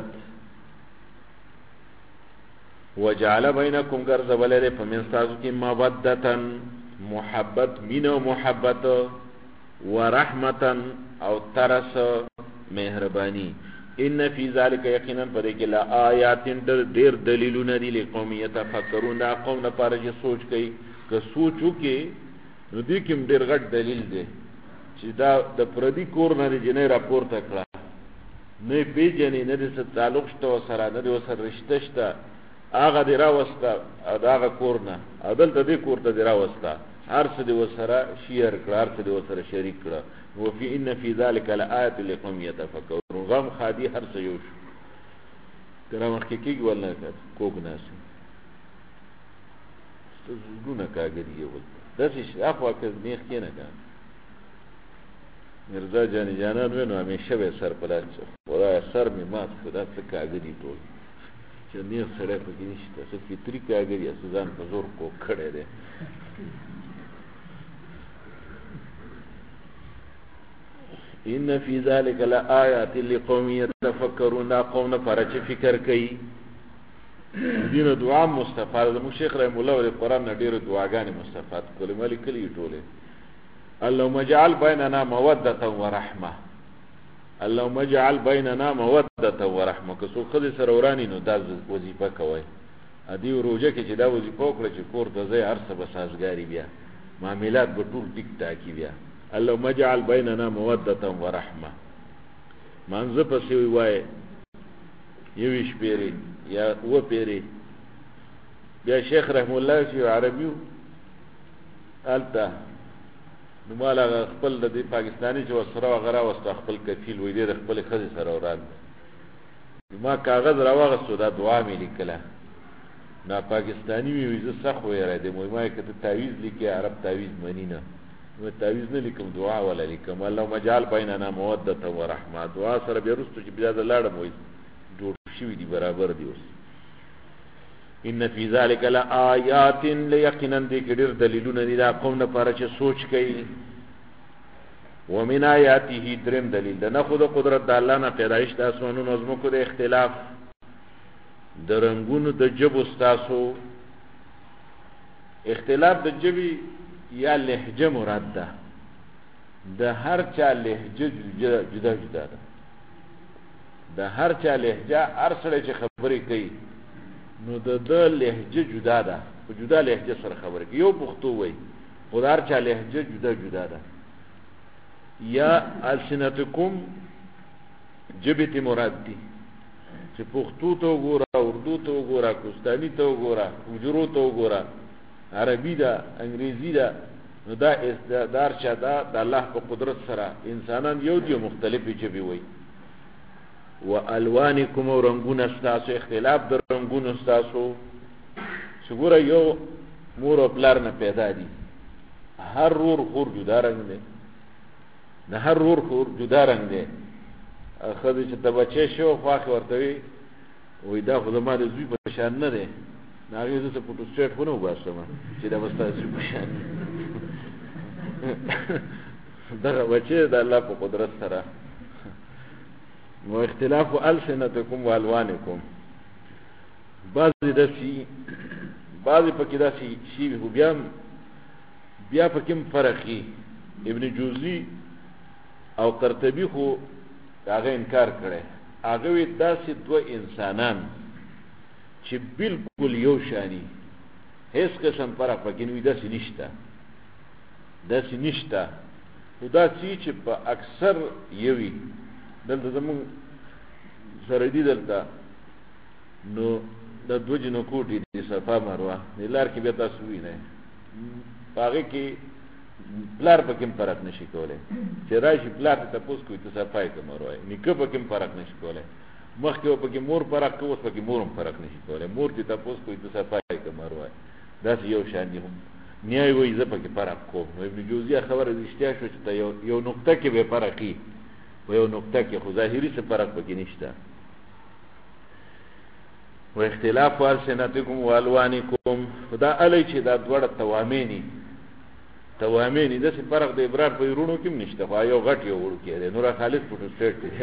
وجعل بینکم گرزولی په منځ تاسو کې مودتا محبت مینه او محبت، ورحمتا او ترس مهربانی. ان فی ذلک یقینا پدې کې لا آیات ډېر دلیلونه دي لقوم یتفکرون، دا قوم لپاره چې سوچ کوي. که سوچ وکړي نو دې کې ډېر غټ دلیل دی چې دا د پردي کور نه جنې راپورته کړه، نه پیژنې، نه دې څه تعلق شته ورسره، نه دې ورسره رشته شته، هغه دې راوسته د هغه کور نه او دلته دې کور ته دې راوسته، هر څه دې ورسره شیر کړه، هر څه دې ورسره شریک کړه. وفي ان فی ذلک لآیات لقوم یتفکرون. غم خادي هر څه یو شو ترا مخکې کېږي ولا کوک ناسي زګونه کاګری یو داسې اخوا که میخ کې نه کړه مرزا جانی جانان وینو همیشه به سر پلاس خدای سر می مات خدا څه کاګری ټول چې میخ سره پکې نشته، څه فطري کاګری اسه ځان په زور کو کړی دی. ان فی ذلک لآیات لقوم یتفکرون، دا قوم لپاره چې فکر کوي. دینه دعا مستفاد د شیخ رحم الله ول قرآن نه ډیره دعاګانې مستفاد کلمه لیکلي ټوله. اللهم اجعل بیننا موده ورحمه، اللهم اجعل بیننا موده ورحمه. که څوک خدای سره ورانی نو دا وظیفه کوي. ادي روزه کې چې دا وظیفه وکړه چې کور ته ځي هر څه به سازګاری بیا معاملات به ټول ټیک ټاکي بیا. اللهم اجعل بیننا موده ورحمه. منځ پسې وای یویش پیری یا و پیری. بیا شیخ رحم الله چې عربیو الته نو مال خپل د پاکستانی چې وسره وغیرہ واست خپل کفیل وې د خپل خزي سره وران ما کاغذ راوغه دا دعا مې لیکله نا پاکستانی وې زه صح وې را دې مې ما کته تعویذ لیکي عرب تعویذ منی نه نو تعویذ نه لیکم دعا ولا لیکم. اللهم اجعل بیننا موده ورحمه. دعا سره بیا رستو چې بیا د لاړم وې جوړ شوی دی برابر دی. اوس ان فی ذلک لآیات لیقینا دې کې ډېر دلیلونه دي دا قوم لپاره چې سوچ کوي. ومن آیاته دریم دلیل ده نه خود قدرت د الله نه پیدایش د اسمانونو او ځمکو د اختلاف د رنگونو د جبو ستاسو. اختلاف د جبی یا لهجه مراد ده، د هر چا لهجه جدا جدا ده، د هر چا لهجه هر سره چې خبرې کوي نو د لهجه جدا ده، په جدا لهجه سره خبرې کوي. یو پښتو وای خو هر چا لهجه جدا جدا ده. یا السنتکم جبت مراد دي چې پښتو ته وګوره، اردو ته وګوره، کوستاني ته وګوره، وجرو ته وګوره، عربي ده، انګریزي ده، نو دا استعدار چا ده د الله په قدرت سره انسانان یو دي مختلفې جبې وای. و الوانکم او رنگونه ستاسو، اختلاف در رنگونه ستاسو. شګوره یو مور او پلار نه پیدا دي، هر رور خور جدا رنگ دی، د هر رور خور جدا رنگ دی. خدای چې ته بچی شو خواخ ورته وي دا خو زما د زوی په شان نه دی، هغې زه څه فوټوسټیټ خو نه وباسم چې دا به ستا زوی په شان دغه بچی د الله په قدرت سره. و اختلاف السنتکم و الوانکم. بعضې داسې بعضې پکې داسې شي خو بیا پکې هم فرق وي. ابن جوزي او قرطبي خو هغه انکار کړي. هغه وی داسې دوه انسانان چې بالکل یو شانی هیڅ قسم فرق پکې نه وي، داسې نشته. خو دا چې په اکثر یوي دلته زمونږ سره دي، دلته نو د دوه جنو کوټې دي صفا مروه د لار کې بیا تاسو وینئ په هغې کې پلار پکې هم فرق نشي کولی چې راشي پلار ته تپوس کوي ته صفا یې که مروه یې، نیکه پکې هم فرق نشي کولی، مخکې به پکې مور فرق کوي، اوس پکې مور هم فرق نشي کولی، مور ته تپوس کوي ته صفا یې که مروه یې، داسې یو شان دي. هم نیای وایي زه پکې فرق کوم. نو ابن جوزیه خبره رښتیا شو چې ته یو نقطه کې به فرق وي، په یو نقطه کې، خو ظاهري څه فرق پکې نشته. و اختلاف السنتکم و الوانکم، دا علی چې دا دواړه توامینی داسې فرق د ابرار په وروڼو کې هم نشته، خو یو غټ یو وړوکی دی، نور خالص فوټوسټیټ دی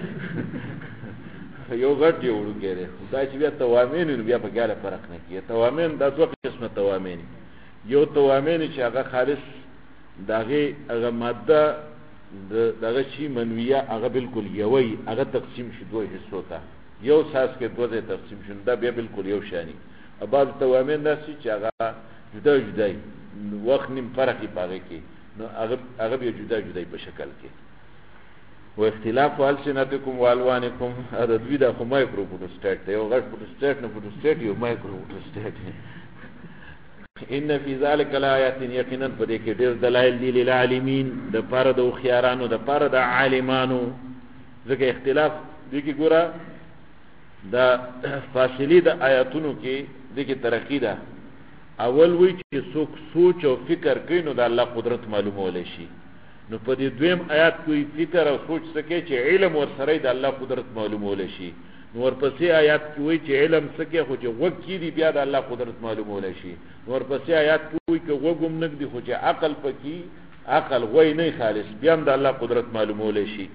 یو غټ یو وړوکی دی. دا چې بیا توامین نو بیا په ګاله فرق نه کیږي. توامین دا دوه قسمه توامین، یو توامین چې هغه خالص دغه ماده دغه شی منویه هغه بالکل یوي، هغه تقسیم شي دوه حصو ته، یو ساس کې دوه ځای تقسیم شون، دا بیا بالکل یو شانی. بعض توامین داسې چې هغه جدا وخت نیم فرقی پاغه کې، نو هغه بیا جدا په شکل کې. و اختلاف السنتکم و الوانکم، دا دوی دا خو مایکرو فوټوسټیټ دی، یو غټ فوټوسټیټ نه فوټوسټیټ یو مایکرو فوټوسټیټ. ان فی ذلک لآیات، یقینا په دې کې ډېر دلایل دي للعالمین، د پاره د خيارانو، د پاره د عالمانو. ځکه اختلاف دې کې ګوره دا فاصله د آیاتونو کې دې کې ترقی ده. اول وی چې څوک سوچ او فکر کوي نو د الله قدرت معلومول شي، نو په دې دویم آیات کې فکر او سوچ سکے چې علم ورسره د الله قدرت معلومول شي، نو ورپسې آیات کې وی چې علم سکے خو چې وګ کې دی بیا د الله قدرت معلومول شي، نو ورپسې آیات کې وی چې وګم نګدي خو چې عقل پکې عقل وای نه خالص بیا د الله قدرت معلومول شي.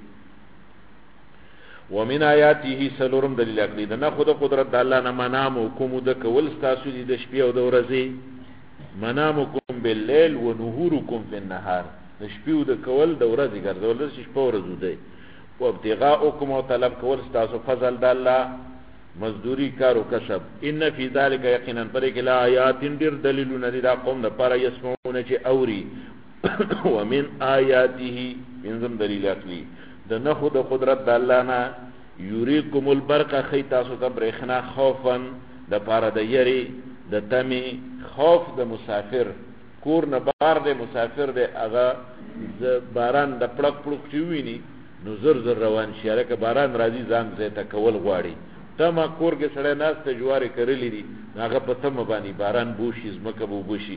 ومن آیاته سلورم دلیل عقلی ده، نه خود قدرت د الله نه منامکم د کول ستاسو دي د شپې او د ورځې، منامکم باللیل و نهورکم فی النهار، د شپې او د کول د ورځې ګرځول د شپې او ورځې دی، او ابتغاءکم او طلب کول ستاسو فضل د الله، مزدوری کار او کسب. ان فی ذلک یقینا پر کې لا آیات ډیر دلیلونه دي دا قوم د پاره یسمعون چې اوري. ومن آیاته منظم دلیل عقلی د نه خود قدرت د الله نه، یریکم البرق خی تاسو ته برېښنا خوفا د پاره د یری د تمی، خوف د مسافر کور نه بار د مسافر د هغه باران د پړق چې ویني نو زر روان شي، لکه باران راځي ځان زه ته کول غواړي، تما کور کې سړی ناس ته جواري کړلې دي هغه په تم باندې باران بوشي زمکه بو بوشي.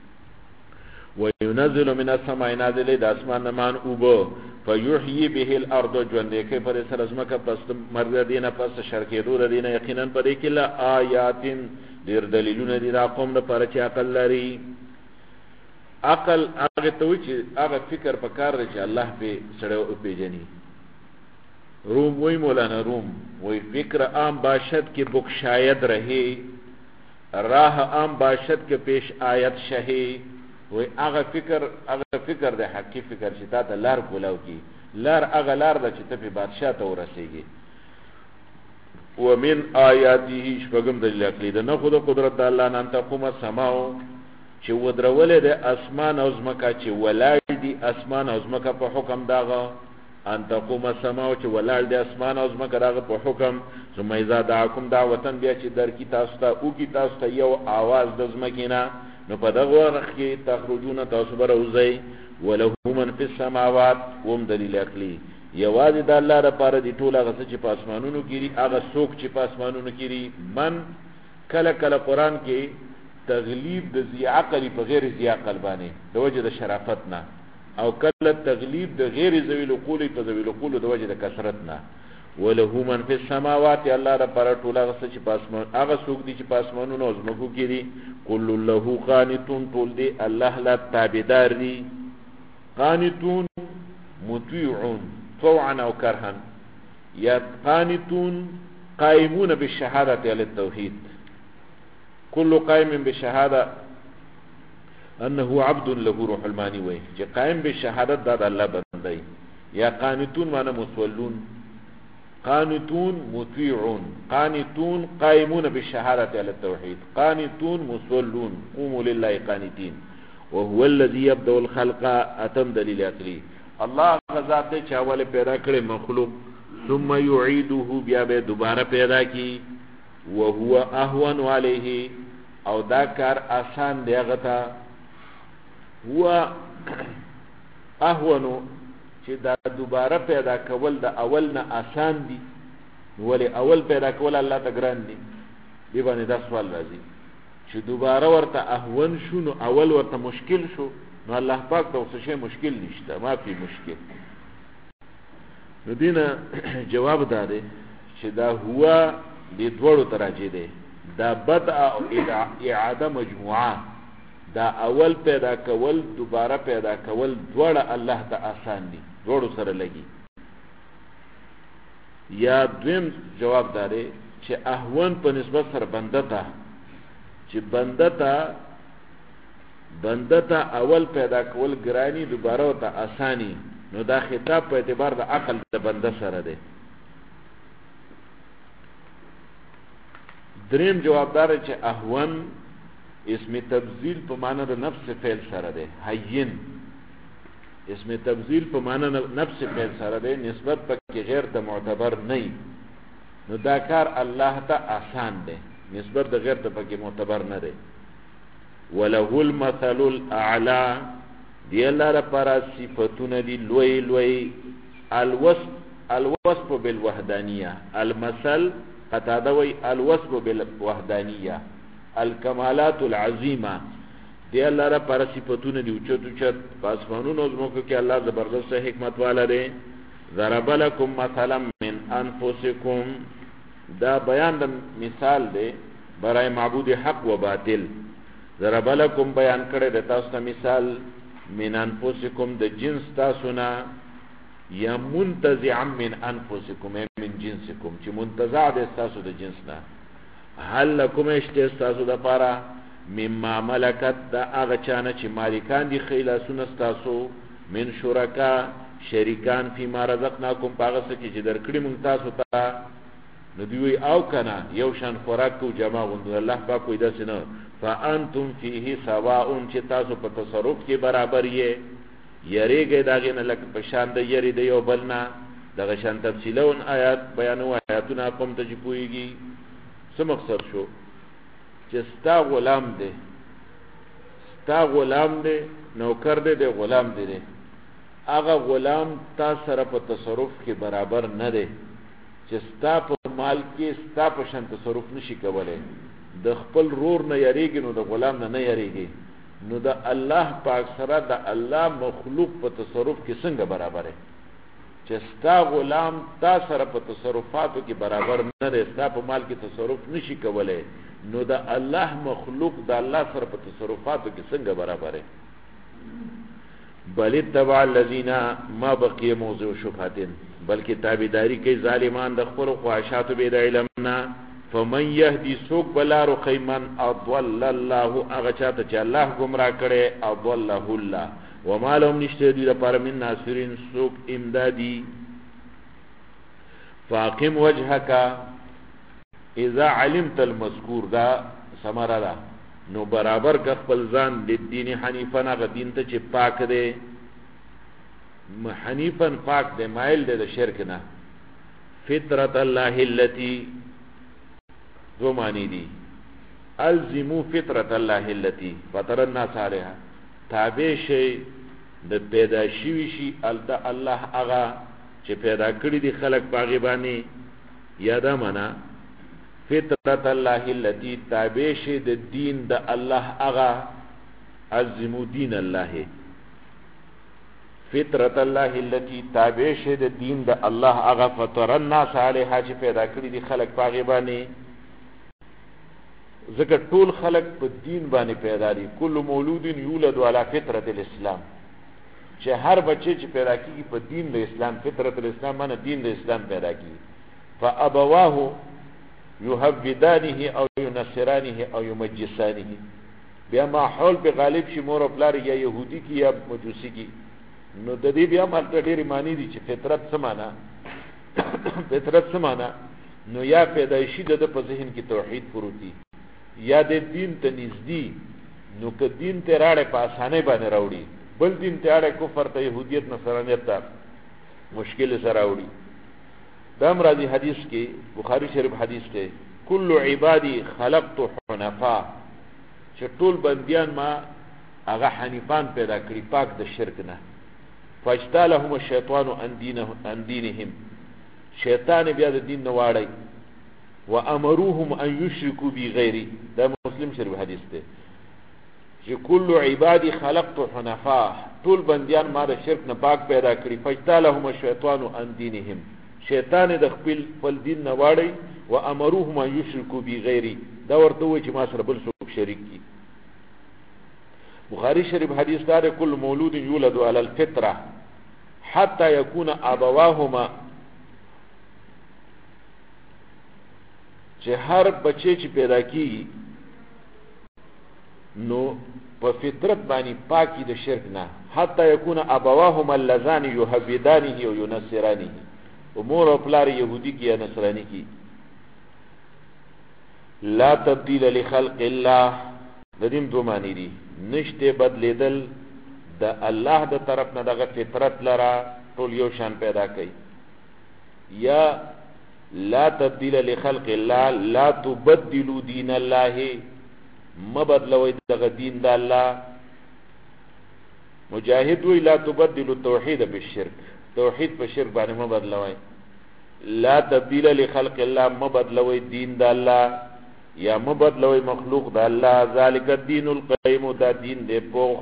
وينزل من السماء، نازل د اسمان نمان اوبو، فيحيي به الارض، ژوند کې پر سر زمکه پس مرګ دینه پس شرکېدو دینه، یقینا په دې کې لا آیات ډیر دلیلونه دي دا قوم لپاره چې عقل لري. عقل هغه ته وي چې هغه فکر پکار دی چې الله په سره او پیژني. روم وی مولانا روم وی فکر عام باشد که بک شاید رہے، راہ عام باشد که پیش آیت شہی، وی اغا فکر ده حقی فکر چې تا ته لار کولاو کی، لار اغا لار ده چې ته په بادشاہ ته ورسیږي. ومن آیاته شپږم دلیل عقلی ده، نه خود قدرت د الله نه، ان تقوم السماء چې ودرولې ده اسمان او زمکه، چې ولاړ دي اسمان او زمکه په حکم داغه، ان تقوم السماء چې ولاړ دي اسمان او زمکه داغه په حکم، ثم اذا دعاکم دعوتن بیا چې در کی تاسو ته او کی تاسو ته یو आवाज د زمکینا، نو په دغه وخت کې تخرجون تاسو به راوځي. وله من فی السماوات، وم دلیل عقلی یوازې د الله لپاره دی ټول هغه چې په اسمانونو کې دي، هغه څوک چې په اسمانونو کې دي. من کله کله قران کې تغلیب د ذی عقل په غیر ذی عقل باندې د وجه د شرافت نه، او کله تغلیب د غیر ذوی العقول په ذوی العقول د وجه د کثرت نه. وله من فی السماوات، الله لپاره ټول هغه چې په اسمان هغه څوک دي چې په اسمانونو او زمکو کې دي. کل له قانتون، ټول دي الله لا تابعدار دي. قانتون مطیعون طوعا او کرها، یا قانتون قائمون بالشهادة على التوحید. كل قائم بشهادة انه عبد له روح المانی، وی چې قائم بشهادت دا د الله بندي، یا قانتون معنی مصولون، قانتون مطیعون، قانتون قائمون بالشهادة على التوحید، قانتون مصولون قوموا لله قانتین. وهو الذي يبدأ الخلق، اتم دلیل عقلی. الله غذات ته چاول پیدا کړي مخلوق، ثم يعيده بیا به دوباره پیدا کی، وهو اهون عليه، او دا کار آسان دی غتا، هو اهونو چې دا دوباره پیدا کول د اول نه آسان دي، ولی اول پیدا کول الله ته ګران دي. دی باندې دا سوال راځي چې دوباره ورته اهون شو نو اول ورته مشکل شو، نو الله پاک ته څه شی مشکل نشته، ما فی مشکل. نو دینه جواب داده چې دا هو د دوړو تراجه دی، دا بدء او اعاده مجموعه، دا اول پیدا کول دوباره پیدا کول دوړه الله ته آسان دي، دوړو سره لګي. یا دویم جواب داره چې اهون په نسبت سره بنده ته، چې بنده ته اول پیدا کول ګرانی دوباره ته آسانی، نو دا خطاب په اعتبار د عقل د بنده سره دی. دریم جواب دار چې اهون اسم تبذیل په معنی د نفس فعل سره دی، هین اسم تبذیل په معنی نفس فعل سره دی، نسبت پکې غیر ته معتبر نه، نو دا کار الله ته آسان دی، نسبت د غیر ته پکې معتبر نه دی. وله المثل الاعلى، دی الله لپاره صفاتونه دي لوی لوی. الوصف بالوحدانیه، المثل قطاده وی الوصف بالوحدانیه، الکمالات العظیمه، دی الله لپاره صفاتونه دي اوچت اوچت. پاسمانونو زموږ کې الله زبردست حکمت والا دی. ضرب لكم مثلا من انفسکم، دا بیان د مثال دی برای معبود حق و باطل. ضرب لكم بیان کړی د تاسو ته مثال من انفسکم د جنس تاسو نه، یا منتزعا من انفسکم من جنسکم، چې منتزع د تاسو د جنس نه. هل لكم اشته تاسو د پاره مما ملکت دا هغه چانه چې مالکان دي خیلاسونه تاسو، من شرکا شریکان فی ما رزقناکم، پاغه څه چې درکړي مونږ تاسو ته. نو دوی او کنه یو شان خوراک کو جمع غوند، الله پاک کوئی داسې نه. فانتم فیه سواء، چې تاسو په تصرف کې برابر یې، یریږئ داغې نه لکه په شان د یری د یو بل نه. دغه شان تفصیلون آیات بیانو، آیاتونه قوم ته چې پوهېږي. څه مقصد شو؟ چې ستا غلام دی نوکر دی غلام دی، هغه غلام تا سره په تصرف کې برابر نه دی، چې ستا په مال کې ستا په شان تصرف نشي کولای. د خپل رور نه یریږي نو د غلام نه یریږي، نو د الله پاک سره د الله مخلوق په تصرف کې څنګه برابر دی؟ چې ستا غلام تا سره په تصرفاتو کې برابر نه دی، ستا په مال کې تصرف نشي کولای، نو د الله مخلوق د الله سره په تصرفاتو کې څنګه برابر دی؟ بل اتبع الذین، ما بقي موضوع شبهات، بلکې تابعداري کوي ظالمان د خپل خواهشاتو بې د علم نه. فمن يهدي سوق بلارو خیمن اضل الله، هغه چاته چې الله گمراه کړي، اضله الله، وما لهم نشته دوی لپاره من ناصرین سوق امدادي. فاقم وجهك اذا علمت المذکور، دا ثمره ده، نو برابر که خپل ځان د دین حنیفن، هغه دین ته چې پاک دی، حنیفن پاک دی، مایل دی د شرک نه. فطرت الله التي، دو معنی دی، الزمو فطرت الله التي فطر الناس عليها، تابع شي د پیدا شوی شي الله هغه چې پیدا کړی دی خلق پاغي باندې. یاده معنا فطرت الله التي، تابع شي د دین د الله هغه، الزمو دین الله، فطرت الله التي تابع شي د دین د الله هغه، فطر الناس عليها چې پیدا کړی دی خلق پاغي باندې. ذکر ټول خلق په دین باندې پیدا دي، کل مولود یولد علی فطرت الاسلام، چې هر بچی چې پیدا کیږي په دین د اسلام، فطرت الاسلام معنی دین د اسلام پیدا کیږي. فابواه یهودانه او ینصرانه او یمجسانه، بیا ماحول په غالب شي مور او پلار یا يهودي کی یا مجوسی کی، نو د دې بیا مالته ډېرې معنی دي چې فطرت څه معنا فطرت څه معنا نو یا پیدایشي د په ذهن کې توحید پروتي یا د دین ته نږدې نو که دین ته راړې په اسانه باندې راوړي بل دین ته راړې کفر ته يهودیت نصرانیت ته مشکل سره راوړي دا مرادي حدیث کې بخاری شریف حدیث ته کل عبادی خلقت حنفاء چې ټول بندیان ما هغه حنیفان پیدا کړی پاک د شرک نه فاجتالهم الشیطان عن دینهم شیطان بیا د دین نه واړی وامروهم ان یشرکوا بی غیری دا مسلم شریف حدیث ته چې کل عبادی خلقت حنفاء ټول بندیان ما د شرک نه پاک پیدا کړی فاجتالهم الشیطان عن دینهم شیطان د خپل دین نه واړی وامروهم ان یشرکوا بی غیری دا ورته و چې ما سره بل څوک شریک کی بخاری شریف حدیث دار کل مولود یولد علی الفطره حتى يكون ابواهما چې هر بچی چې پیدا کی نو په فطرت باندې پاکی د شرک نه حتى يكون ابواهما اللذان يهودانه او ينصرانه امور او پلار يهودي کی یا نصرانی کی لا تبديل لخلق الله د دې دوه معنی دي نشته بدلیدل د الله د طرف نه دغه فطرت لرا ټول یو شان پیدا کړي یا لا تبديل لخلق الله لا تبدلوا دين الله مبدلوي دغه دین د الله مجاهد وی لا تبدلوا التوحید بالشرك توحید په شرک باندې مبدلوي لا تبديل لخلق الله مبدلوي دین د الله یا مبدلوي مخلوق د الله ذالک الدین القیم دا دین دی پوخ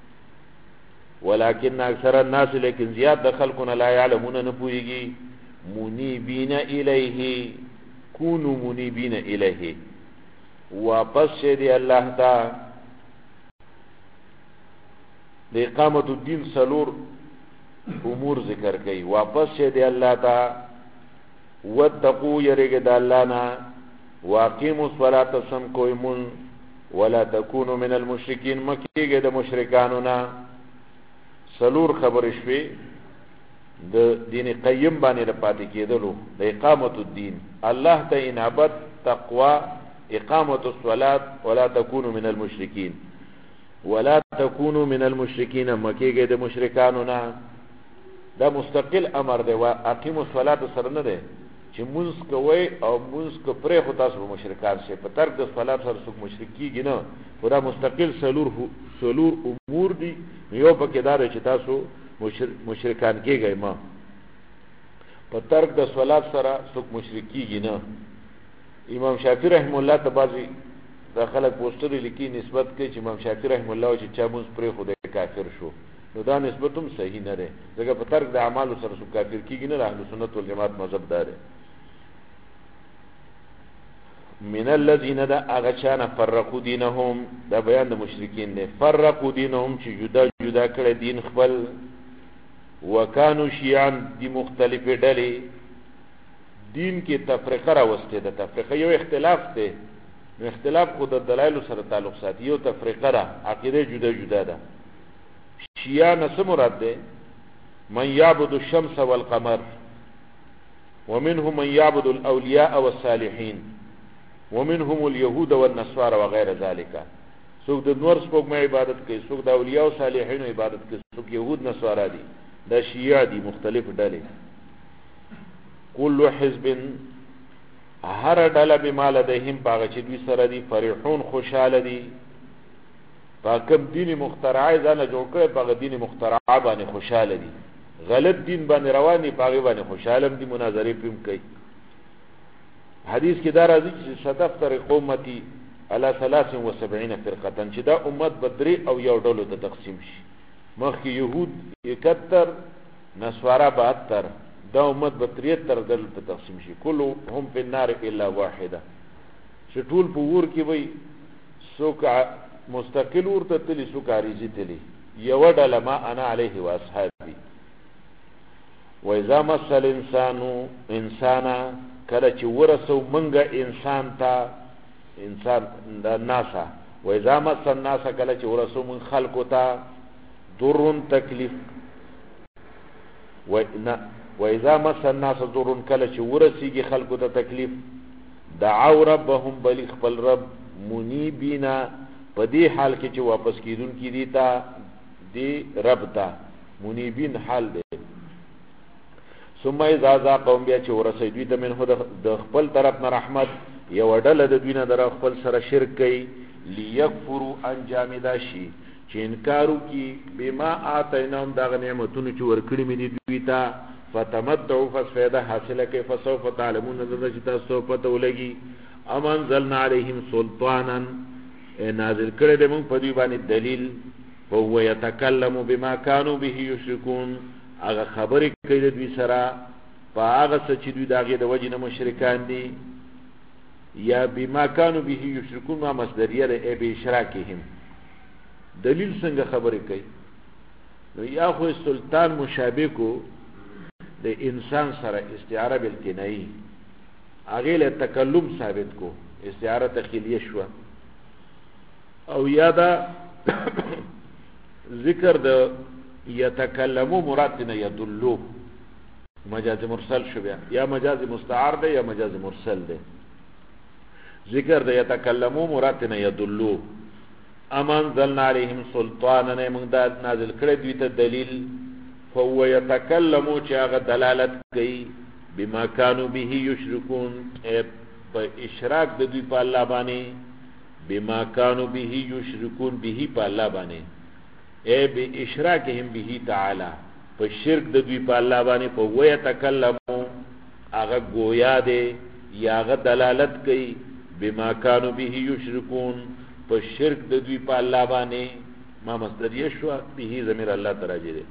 ولكن اکثر الناس لیکن زیاد د خلقنا لا يعلمون نه پوهیږي منیبین الیه کونوا منیبین الیه واپس شه دی الله تا د اقامت الدین سلور امور ذکر کړي واپس شه دی الله تا وتقوا یریګه د الله نه واقیموا الصلاة سم کوئی من ولا تکونوا من المشرکین مکیږي د مشرکانو نه سلور خبر شوي د دین قیم باندې پاتې کېدلو د اقامت الدین الله ته انابت تقوا اقامت الصلاة ولا تکونوا من المشرکین ولا تکونوا من المشرکین مکیږي د مشرکانو نه دا مستقل امر دی واقیموا الصلاة سره نه دی چې منځ کوي او منځ کو پرې خو تاسو به مشرکان شئ په ترک د صلات سره څوک مشرک کیږي نه خدا مستقل سلور امور دي یو پکې دار چې تاسو مشرکان کیږئ ما په ترک د صلات سره څوک مشرک کیږي نه امام شافعی رحم الله ته بازي د خلک پوسټر لیکي نسبت کوي چې امام شافعی رحم الله چې چا منځ پرې خو د کافر شو نو دا نسبت هم صحیح نه ده ځکه په ترک د اعمالو سره څوک کافر کیږي نه اهل سنت والجماعت مذهب دار من الذين دا اغچان فرقوا دينهم دا بیان د مشرکین دی فرقوا دينهم چې جدا جدا کړي دین خپل وکانو شیعان دی مختلفه ډلې دین کې تفریقه راوسته ده تفریقه یو اختلاف دی نو اختلاف خود د دلایل سره تعلق ساتي یو تفریقه را عقیده جدا جدا ده شیعان څه مراد ده من يعبد الشمس والقمر ومنهم من يعبد الاولیاء والصالحین ومنهم اليهود والنصارى وغير ذلك څوک د نور سپوږمۍ عبادت کوي څوک د اولیاء او صالحین عبادت کوي څوک يهود نصارا دي دا شیعه دي مختلف ډلې كل حزب هر ډله بما لديهم باغ چې دوی سره دي فرحون خوشاله دي پاکم دین مخترعه ځان جوړ کړي په دین مخترعه باندې خوشاله دي غلط دین باندې رواني پاغي باندې خوشاله دي مناظره پم کوي حدیث کې دا راځي چې ستفتر قومتي على 73 فرقه چې دا امت بدري او یو ډول ته تقسیم شي مخکې يهود 71 نصارا 72 دا امت به 73 ډول ته تقسیم شي كلهم في النار الا واحده چې ټول په ور کې وي څوک مستقل ورته تلی څوک عارضی تلی یو ډله ما انا عليه واصحابي واذا مس الانسان انسانا کله چې ورسو منګه انسان ته انسان د ناسا واذا مس الناس کله چې ورسو من خلقو ته ضرر تکلیف و اذا مس الناس ضر کله چې ورسیږي خلکو ته تکلیف دعوا ربهم بل خپل رب منیبینا په دې حال کې چې واپس کیدون کی دي تا دی رب ته منیبین حال دی ثم اذا ذاقهم بیا چې ورسېدوی ته منه د خپل طرف نه رحمت یو ډله د دوی نه در خپل سره شرک کوي لیکفروا انجام داشي چې انکارو کی بما آتیناهم دا نعمتونه چې ورکړي مې دي دوی ته فتمتعوا فسفیده حاصله کې فسوف تعلمون نظر چې تاسو پته ولګي ام انزلنا علیهم سلطانا نازل کړی دی موږ په دوی باندې دلیل فهو يتكلم بما كانوا به يشركون هغه خبرې کوي د دوی سره په هغه څه چې دوی د هغې د وجې نه مشرکان دي یا بما كانوا به يشركون ما مصدریه ده باشراکهم دلیل څنګه خبرې کوي نو یا خو سلطان مشابه کو د انسان سره استعاره بالکنایي هغې له تکلم ثابت کو استعاره تخیلیه شوه او یا دا ذکر د یتکلمو مراد نه یدلو مجاز مرسل شو بیا یا مجاز مستعار ده یا مجاز مرسل ده ذکر د یتکلمو مراد نه یدلو امان ذلنا علیهم سلطانا نه موږ دا نازل کړی دوی ته دلیل فهو یتکلمو چې هغه دلالت کوي بما كانوا به یشرکون په اشراک د دوی په الله باندې بما كانوا به یشرکون به په الله باندې باشراکهم به تعالی په شرک د دوی په الله باندې په وې تکلمو هغه گویا دی یا هغه دلالت کوي بما كانوا به یشرکون په شرک د دوی په الله باندې ما مصدریه شو به ضمیر الله تراجه دی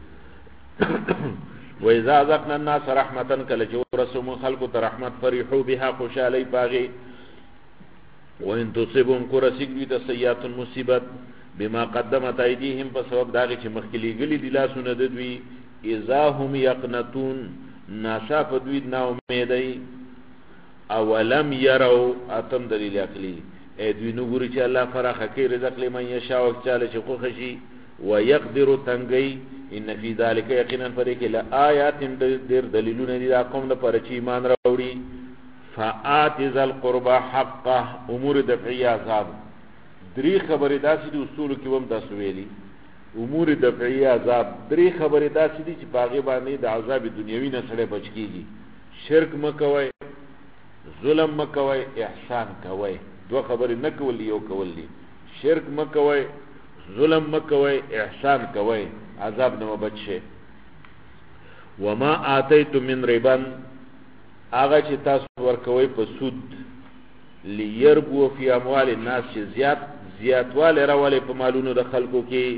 و اذا ذقنا الناس رحمتا کله چې ورسوم خلق ته رحمت فرحوا بها خوشالي باغي وان تصيبهم كرسيك بتسيئات مصیبت بما قدمت ايديهم په سبب داغه چې مخکلي غلي د لاسونه د دوی اذا هم يقنطون ناشاف دوی نا امیدای اولم يروا اتم دلیل عقلی دوی نو ګوري چې الله فراخه کوي رزق لمن يشاء او چاله چې خو خشي ويقدر تنگي ان في ذلك يقينا فريق لآيات در دلیلونه دي قوم لپاره چې ایمان راوړي فآت ذل قربى حقه امور دفعيه عذاب درې خبرې داسې دي اصول کې هم تاسو ویلي امور دفعيه عذاب درې خبرې داسې دي چې باغې باندې د عذاب دنیوي نه سره بچ کیږي شرک مکوي ظلم مکوي احسان کوي دوه خبرې نه کول یو کول دي شرک مکوي ظلم مکوي احسان کوي عذاب نه بچي وما آتيتم من ربا هغه چې تاسو ورکوي په سود ليربو فی اموال الناس چې زیاتواله راولي په مالونو د خلکو کې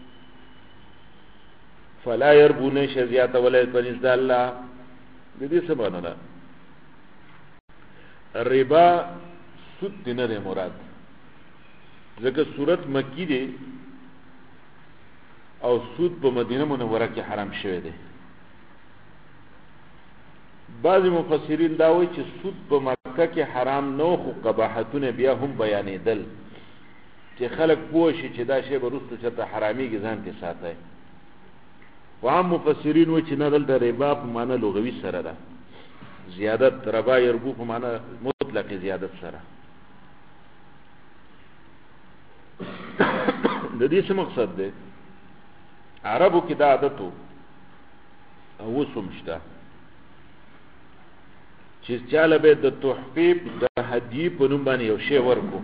فلا يربو نشه زیاتواله په نزد الله د دې څه معنی ده ربا سود نه مراد ځکه صورت مکی دی او سود په مدینه منوره کې حرام شوی دی بعضی مفسرین دا وایي چې سود په مکه کې حرام نو خو قباحتونه بیا هم بیانېدل چې خلک پوه شي چې دا شی به وروسته چېرته حرامېږي ځان کې ساتي خو عام مفسرین وایي چې نه دلته ربا په معنی لغوي سره ده زیادت ربا یربو په معنی مطلق زیادت سره د دې څه مقصد دی عربو کې دا عادت وو او اوس هم شته چې چاله به د تحفې د هدیې په نوم باندې یو شی ورکو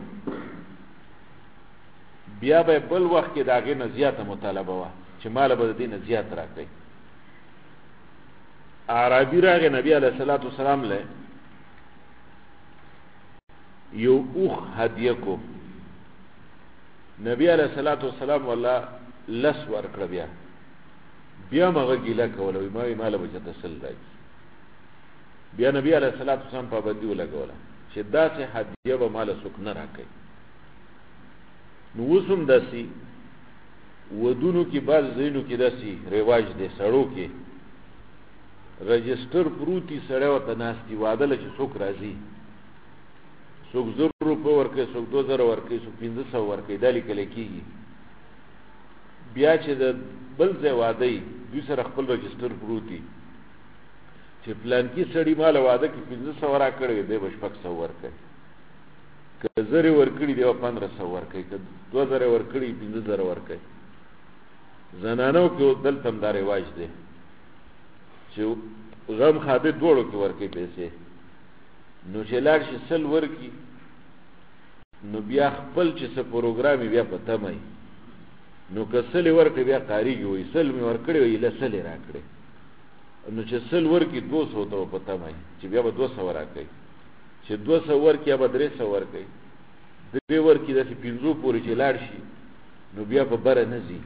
بیا به بل وخت کې د هغې نه زیاته مطالبه وه چې ماله به د دې نه زیات راکړئ عربي راغی نبی علیه الصلاة والسلام له یو اوخ هدیه کو نبی علیه الصلاة والسلام والله لس ورکړه بیا مغه ګیله کوله وایي ماله به چېرته سل راځي بیا نبی علیه الصلاة والسلام پابندي ولګوله چې داسې هدیه به ماله څوک نه راکوي نو اوس هم داسې ودونو کې بعض ځایونو کې داسې رواج دی سړو کې رجسټر پروتي سړی ورته ناست دي واده له چې څوک راځي څوک 1000 روپۍ ورکوي څوک 2000 ورکوي څوک 1500 ورکوي دا لیکلی کېږي بیا چې د بل ځای واده دوی سره خپل رجستر پروت دي چې پلان کې سړی مال واده کې 1500 راکړي دی به 600 ورکړي که زری ورکړي دی 1500 ورکړي که 2000 ورکړي 15000 ورکړي زنانو کې دلته هم دا رواج دی چې غم خاطر دوړو کې ورکړي پیسې نو چې لاړ شي سل ورکړي نو بیا خپل چې څه پروګرام بیا پته مې نو کسل ورکړي بیا قاریږي وي سل مې ورکړي وي لسل راکړي نو چې سل ورکړي 200 ته پته مې چې بیا به 200 راکړي چې 200 ورکړي یا به 300 ورکړي دې ورکړي د 50 پورې چې لاړ شي نو بیا په بره نه ځي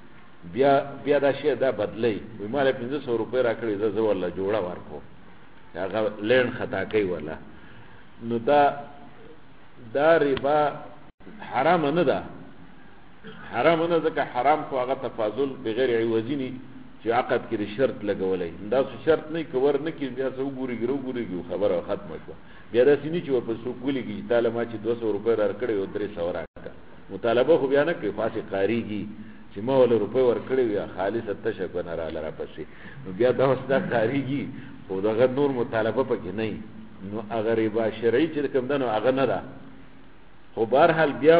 بیا دا شی دا بدلی وي مال 500 روپۍ راکړي زه والله جوړه ورکو هغه لین خطا کوي ولا نو دا ربا حرام نه ده حرام نه ځکه حرام خو هغه تفاضل بغیر عوضینی چې عقد کې شرط لګولای دا شرط نه کور نه کې بیا څو ګوري خبره ختمه شو بیا دا سینې چې په سو ګولې کې تعالی ما چې 200 روپۍ درکړي او 300 راکړه مطالبه خو بیا نه کوي فاسق قاریږي چې ما ول روپۍ ورکړي وي خالص تشکر نه را لره پسې نو بیا دا وستا قاریږي خو دا نور مطالبه پکې نه نو اگر ربا شرعي چې کوم دنو هغه نه ده خو بهر حال بیا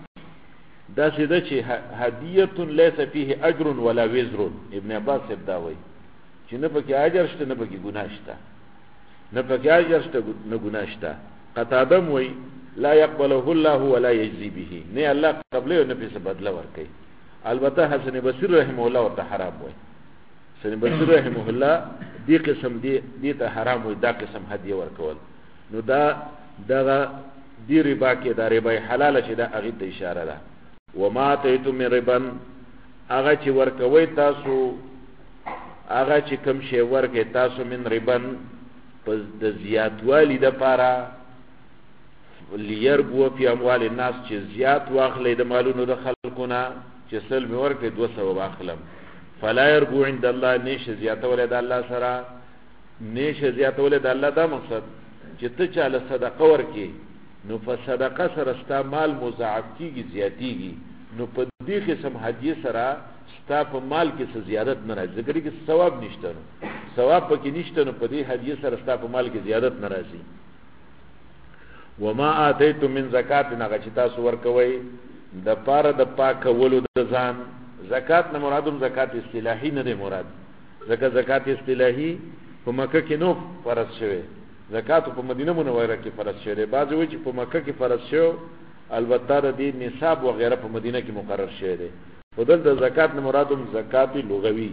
دا سیده چې هدیه ليس فيه اجر ولا وزر ابن عباس ابدا وای چې نه پکې اجر شته نه پکې ګناه شته نه پکې اجر شته نه ګناه شته قتاده وای لا يقبله الله ولا يجزي به نه الله قبله نه په بدله ورکي البته حسن بصری رحمه الله ورته حرام وای حسن بصری رحمه الله دې قسم دې ته حرام وای دا قسم هدیه ورکول نو دا دی ربا کې دا ربا حلاله چې دا هغه ته اشاره ده وما اتیتم من ربا هغه چې ورکوي تاسو هغه چې کوم شی ورکې تاسو من ربا پس د زیاتوالی د پاره ليربو فی اموال الناس چې زیات واخلې د مالونو د خلقونه چې سل می ورکې 200 واخلم فلا يربو عند الله نشه زیاتول د الله سره نشه زیاتول د الله دا مقصد چې ته چاله صدقه ورکې نو په صدقه سره ستا مال مضاعف کیږي زیاتیږي نو په دې قسم هدیه سره ستا په مال کې څه زیادت نه راځي ځکه چې ثواب نشته نو ثواب پکې نشته نو په دې هدیه سره ستا په مال کې زیادت نه راځي وما اتیتم من زکات نه چې تاسو ورکوي د پاره د پاکولو د ځان زکات نه مرادم زکات اصطلاحي نه دی مراد ځکه زکات اصطلاحي په مکه کې نو فرض شوی زکات په مدینه منوره کې فرض شوی بعض وی چې په مکه کې فرض شو البته د دې نصاب و غیره په مدینه کې مقرر شوی دی بدل د زکات نه مرادم زکات لغوي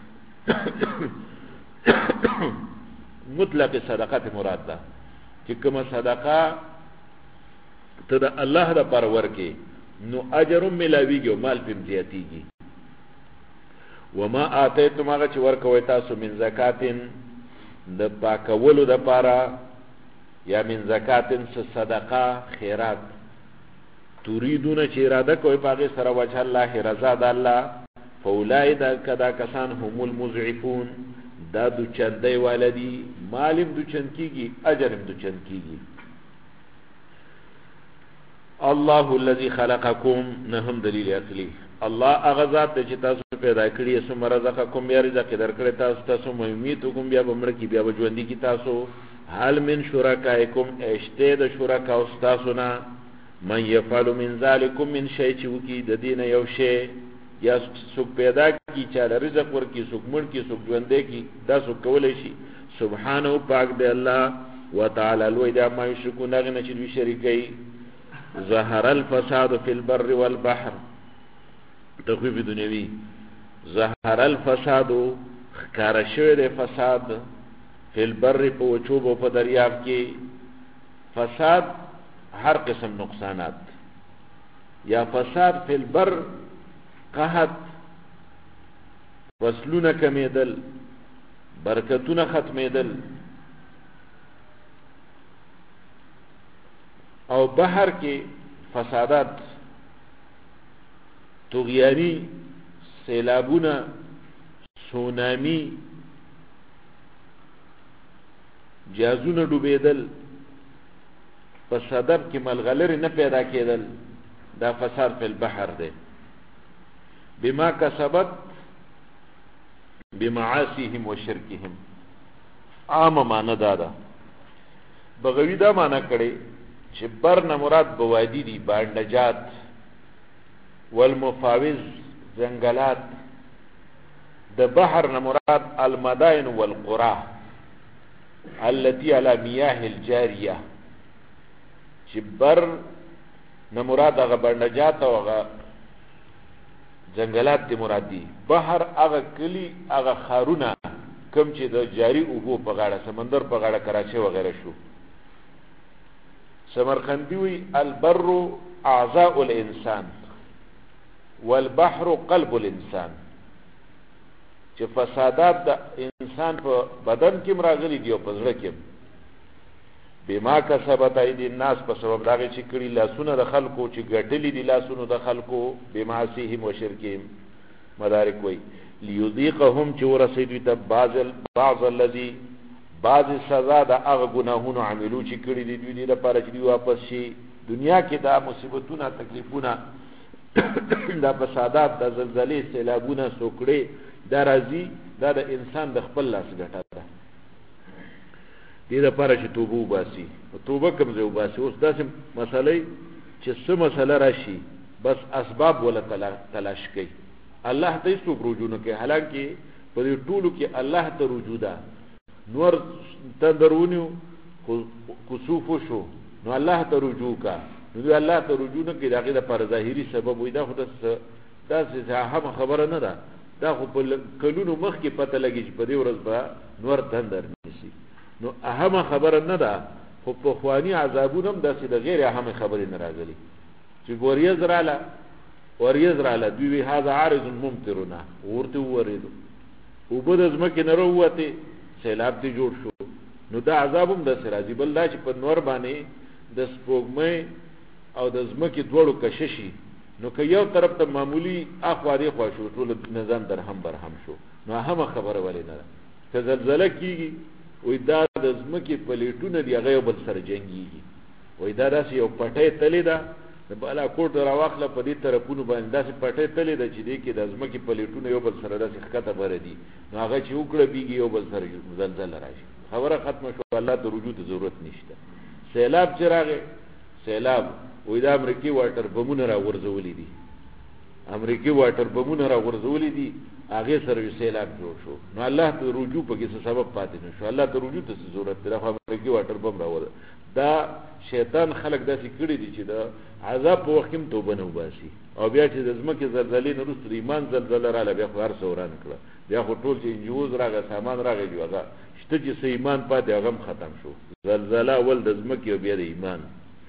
مطلق صدقات مراد ده چې کومه صدقه ته د الله د پرور کې نو اجر ملاویږي او مال پم زیاتیږي وما اتیتم هغه چې ورکوي تاسو من زکاتن د پاکولو د پاره یا من زکاتن صدقه خیرات تريدون چې اراده کوي پاګه سره وجه الله رضا د الله فولای دا کدا کسان هم المضعفون دا د چندې والدي مالم د چند کیږي اجرم د چند کیږي الله الذي خلقكم نهم دلیل عقلی الله اغذات چې تاسو پیدا کړی سم رزقکم بیا رزق درکړی تاسو مهمیتکم بیا بمړ کی بیا ژوندۍ کی تاسو حال من شرکائکم اشته د شرکا او تاسو نه من يفعل من ذلكم من شيء چې وکي د دین یو شی یا څوک پیدا کی چې رزق ورکی څوک مړ کی څوک ژوندۍ کی دا څوک کولای شي سبحانه پاک دی الله وتعالى لوی دا ما یشرکون هغه نه چې دوی شریکي ظهر الفساد في البر والبحر تخویف دنیوی ظهر الفساد خکار شوی دی فساد فی البر په وچوب او په دریاب کې فساد هر قسم نقصانات یا فساد فی البر قحط فصلونه کمیدل برکتونه ختمیدل او بحر کې فسادات طغیانی سیلابونه سونامی جازونه ډوبېدل په صدب کې ملغلره نه پیدا کېدل دا فساد په البحر دی بما کسبت بمعاصیهم وشرکهم. عام معنی دادا بغوی دا معنی کړي چې بر نه مراد بوادی دي، باندجات، والمفاوز زنگلات. د بحر نه مراد المدائن والقرى التي على مياه الجاريه، چې بر نه مراد هغه باندجات او هغه جنگلات دی مراد دي. بحر هغه کلی هغه خارونه کم چې د جاری اوبو په غاړه سمندر په غاړه کراچي وغیرہ شو. سمرقندی وی البر اعضاء الانسان والبحر قلب الانسان، چې فسادات د انسان په بدن کې مراغلي دي او په زړه کې. بما کسبت ايدي الناس، په سبب داغه چې کړي لاسونه د خلکو چې ګټلي دي لاسونه د خلکو، بمعاصيهم وشرکهم. مدارک وی ليذيقهم، چې ورسېدوي ته بعض الذي بعض سزا د هغه ګناهونو عملو چې کړي دي دوی لپاره چې دوی واپس شي. دنیا کې دا مصیبتونه تکلیفونه دا فسادات د زلزلې سیلابونه سوکړې دا راځي، دا د انسان د خپل لاس ګټه ده. دې لپاره چې توبه وباسي. توبه کوم ځای وباسي؟ اوس داسې مسئلې چې څه مسله راشي بس اسباب ولا تلاش کوي، الله ته هیڅ رجوع نه کوي. حالانکه په دې ټولو کې الله ته رجوع ده. نور تندرونیو کسوف شو نو الله ته رجوع کا، نو الله ته رجوع نه کوي. دغه لپاره ظاهري سبب وي. دا خو دا هم خبره نه ده، دا خو په کلونو مخکې پته لګي چې په دې ورځ به نور تندر نشي. نو اهم خبره نه ده، خو په خواني عذابونه هم داسې د غیر اهم خبرې نه راغلي چې وریځ رااله دوی وی هذا عارض ممطرنا، ورته وریدو او بد از مکه نه وروته سیلاب دی جوړ شو. نو دا عذاب هم د سراجي بل دا چې په نور باندې د سپوږمۍ او د زمکه دوړو کششي، نو که یو طرف ته معمولی اخواري خوا شو ټول نظام درهم برهم شو. نو هم خبره ولې نه ده که زلزلہ کیږي وې دا د زمکه پلیټونه دی هغه بل سره جنگيږي، وې دا داسې یو پټه تلې ده د بالا کوټ راواخله په دې طرفونو باندې داسې پټه تلې ده چې دې کې د زمکه پلیټونه یو بل سره داسې خطه بره دي، نو هغه چې وکړه بیږي یو بل سره زلزلہ راشي. خبره ختمه شو. الله ته رجوع ته ضرورت نشته. سیلاب چې راغی، سیلاب وې دا امریکای واټر بمونه را ورزولې دي، امریکای واټر بمونه را ورزولې دي، هغه سره سیلاب جوړ شو. نو الله ته رجوع په کې څه سبب پاتې نشو. الله ته رجوع ته ضرورت دی. خو امریکای واټر بم را ور دا شیطان خلق داسې کړی دي چې دا عذاب په وخت کې توبه نه وباسي، او بیا چې د زمکه زلزلې نه وروسته ایمان زلزلہ رااله بیا خو هر څه وران کړه، بیا خو ټول چې انجوز راغی سامان راغی جو هغه شته چې ایمان پاتې هغه ختم شو. زلزلہ ول د زمکه او بیا د ایمان.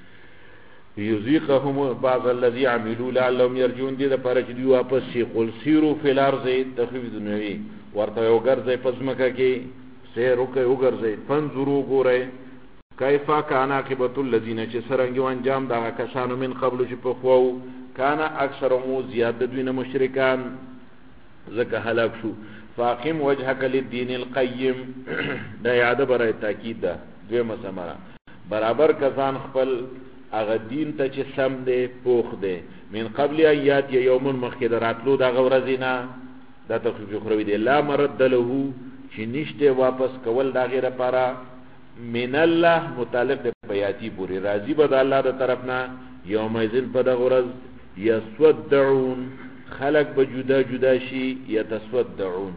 یذيقهم بعض الذي عملوا لعلهم يرجعون، دې لپاره چې دوی واپس شي. قل سیروا فی الارض، تخفیف دنیوي ورته یو ګرځي پس مکه کې سیر وکي وګرځي. فانظروا ګورئ کیف کان عاقبۃ الذین، چې سرنګ انجام دا کسانو من قبل چې په خو کان اکثرهم زیاد دوی نه مشرکان زکه هلاک شو. فاقم وجهک للدین القیم، دا یاد برای تاکید ده. دویمه سمره برابر کسان خپل اغه دین ته چې سم دی پوخ دی. من قبل ایات یوم مخکې دراتلو دا غورزینا، دا تخفیف اخروی دی. لا مرد له، چې نشته واپس کول دا غیره لپاره. من الله متعلق بیاتی پوری راضی به د الله د طرفنا. یوم ذل په د غرض یسودعون، خلق به جدا جدا شي. یتسودعون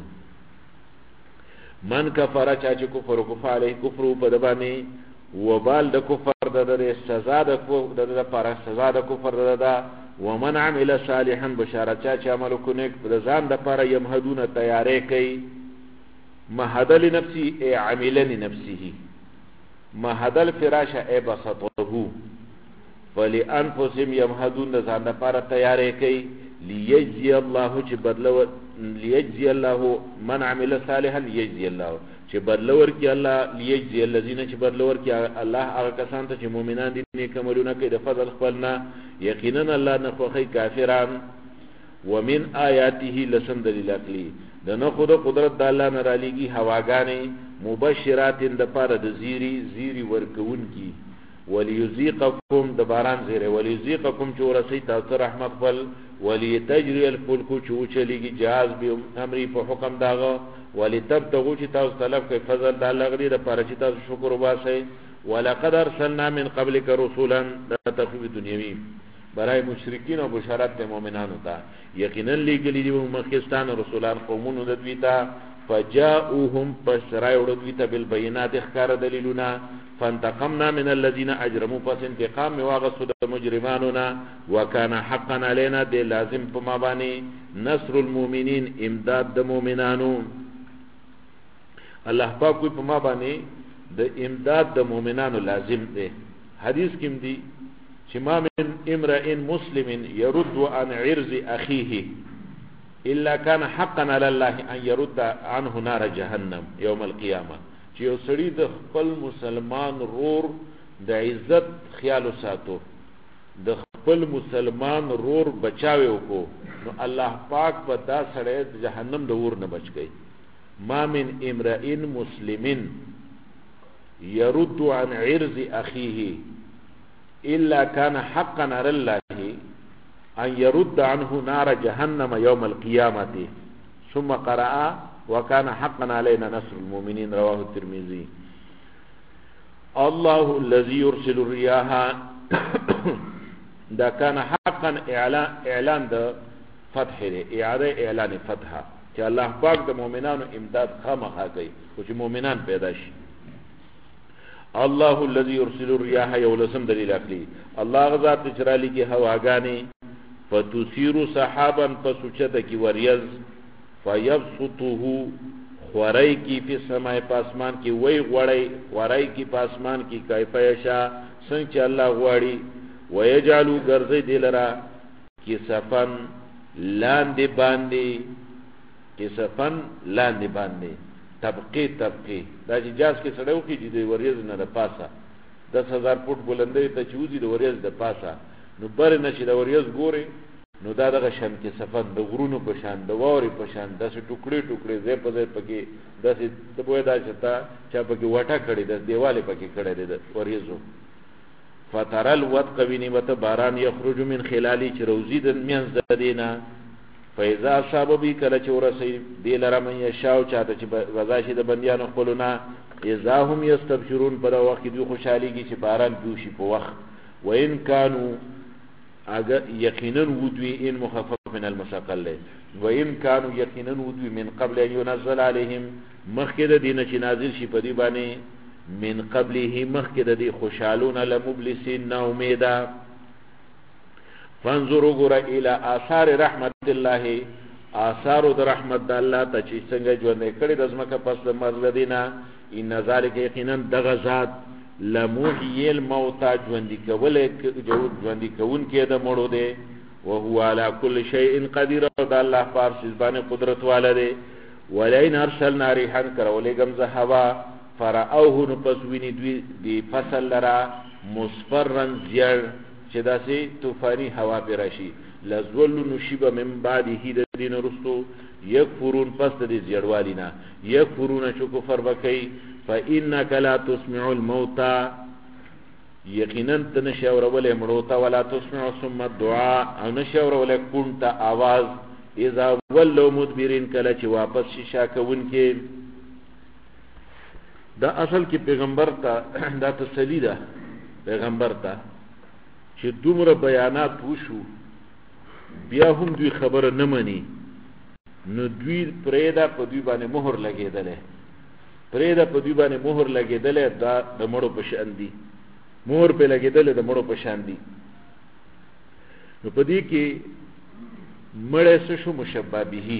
من کفر، چا چې کفر وکړ علیه کفر په د باندې وبال د کفر د سزا د لپاره سزا د کفر د. ومن عمل صالحا، بشارت چا چې عمل وکړي د ځان د لپاره يمهدون تیارې کوي. مهد لنفسه ای عمل لنفسه، مهد الفراش ای بسطه، فلانفسهم يمهدون د ځان د لپاره تیارې کوي. ليجزي الله، چې بدلو ليجزي الله من عمل صالحا ليجزي الله، چې بدلور کې الله ليجزي الذين، چې بدلور کې الله هغه کسان ته چې مؤمنان دي نیک عملونه کوي د فضل خپلنا. یقینا الله نه خوښي کافران. ومن آیاته لسم دلیل عقلی، د نه خود قدرت د الله نه رالیږي هواګانې مبشرات د پاره د زیری ورکون کی. وليذيقكم د باران زیره وليذيقكم چې ورسي تاسو رحمت خپل وليتجري الفلك چې چلیږي جهاز به امري په حکم داغه ولتبتغوا چې تاسو طلب کوي فضل د الله غری د پاره چې تاسو شکر وباسئ ولقد ارسلنا من قبلك رسولا تخفيف دنیوي برای مشرکین او بشارت مؤمنانو ته یقینا لګلی دی مخکستان رسولان قومونو د دوی ته فجاءوهم فسرای ودویته بالبينات اخکار دلیلنا فانتقمنا من الذين اجرموا پس انتقام واغسو د مجرمانونا وكان حقا علينا د لازم په ما باندې نصر المؤمنين امداد د مؤمنانو الله پاک په ما باندې د امداد د مؤمنانو لازم دی حدیث کې دی چې ما من امرئ مسلم يرد عن عرض اخيه الا كان حقا على الله ان يرد عنه نار جهنم يوم القيامه چې یو سړی د خپل مسلمان رور د عزت خیال ساتو د خپل مسلمان رور بچاوي وکړو نو الله پاک په دا سړی د جهنم د اور نه بچ گئی ما من امرئ مسلم يرد عن عرض اخيه الا كان حقا على الله ان يرد عنه نار جهنم يوم القيامه ثم قرأ وكان حقا علينا نصر المؤمنين رواه الترمذي الله الذي يرسل الرياح دا كان حقا اعلان د فتح دی اعلان فتح چې الله پاک د مؤمنانو امداد خامخا کوي خو چې مؤمنان پیدا شي الله الذي يرسل الرياح يولسم دلیل عقلی الله غزا تجرالی کی هواګانی فتثير سحابا فسچد کی وریز فيبسطه خورای کی فی السماء پاسمان کی وی غړی خورای کی پاسمان کی کیفیشا څنګه الله غواړي ويجعلوا غرزه دلرا کی صفن لاندې باندې کی صفن لاندې باندې طبقه دا چې جاز کې سړیو کې د وریز نه د پاسه 10000 فوټ بلندۍ ته چوزي د وریز د پاسه نو بر نشي د وریز ګوري نو دا دغه شان کې صفن د غرونو په شان د ووري په شان داسې ټوکړي زې په زې پکې داسې د بوې دا چتا چا پکې وټه کړي د دیواله پکې کړي د وریزو فترل ودق بنعمت باران یخرج من خلالی چې روزي د مینځ دینه فاذا صاببی کله چې ورسې دی لره مې شاو چاته چې غزاشي د بنديانو خپلونه اذا هم یستبشرون پر وخت دی خوشاليږي چې باران جوشي په وخت وان كانوا اگر یقینا ودوی ان مخفف من المثقل وان كانوا یقینا ودوی من قبل ان ينزل عليهم مخکد دین چې نازل شي په دی باندې من قبله مخکد دی خوشالون لمبلسین نا امیدا فانظروا غرا الى آثار رحمت الله آثار د رحمت الله ته چې څنګه ژوند کړي د زمکه پس د مرزدینا ان ذالک یقینا دغزاد لمحیی الموتى ژوند کون کې د مړو دی او هو على كل شيء قدير د الله فارس باندې قدرت والده ولئن ارسلنا ريحا كرولګم ز هوا فرأوه نپسوینی دوی دی فصل لرا مصفرن زیر چې داسې طوفانی هوا پیراشي لزول نشیب من بعده د دین رستو یکفرون پس د زیړوالینا یکفرون شو کفر بکای فانک لا تسمع الموتى یقینا تنشاور ولې مړوتا ولا تسمع ثم الدعاء او نشاور ولې كنت आवाज اذا ولوا مدبرين کله چې واپس شیشا کوون کې دا اصل کې پیغمبر ته دا تسلی ده پیغمبر ته چې دومره بیانات وشو بیا هم دوی خبره نه مني نو دوی پرېدا په دوی باندې مهر لګېدلې دا د مړو په شان دي مهر په لګېدلې د مړو په شان دي نو په دې کې مړې څه شو مشبہ به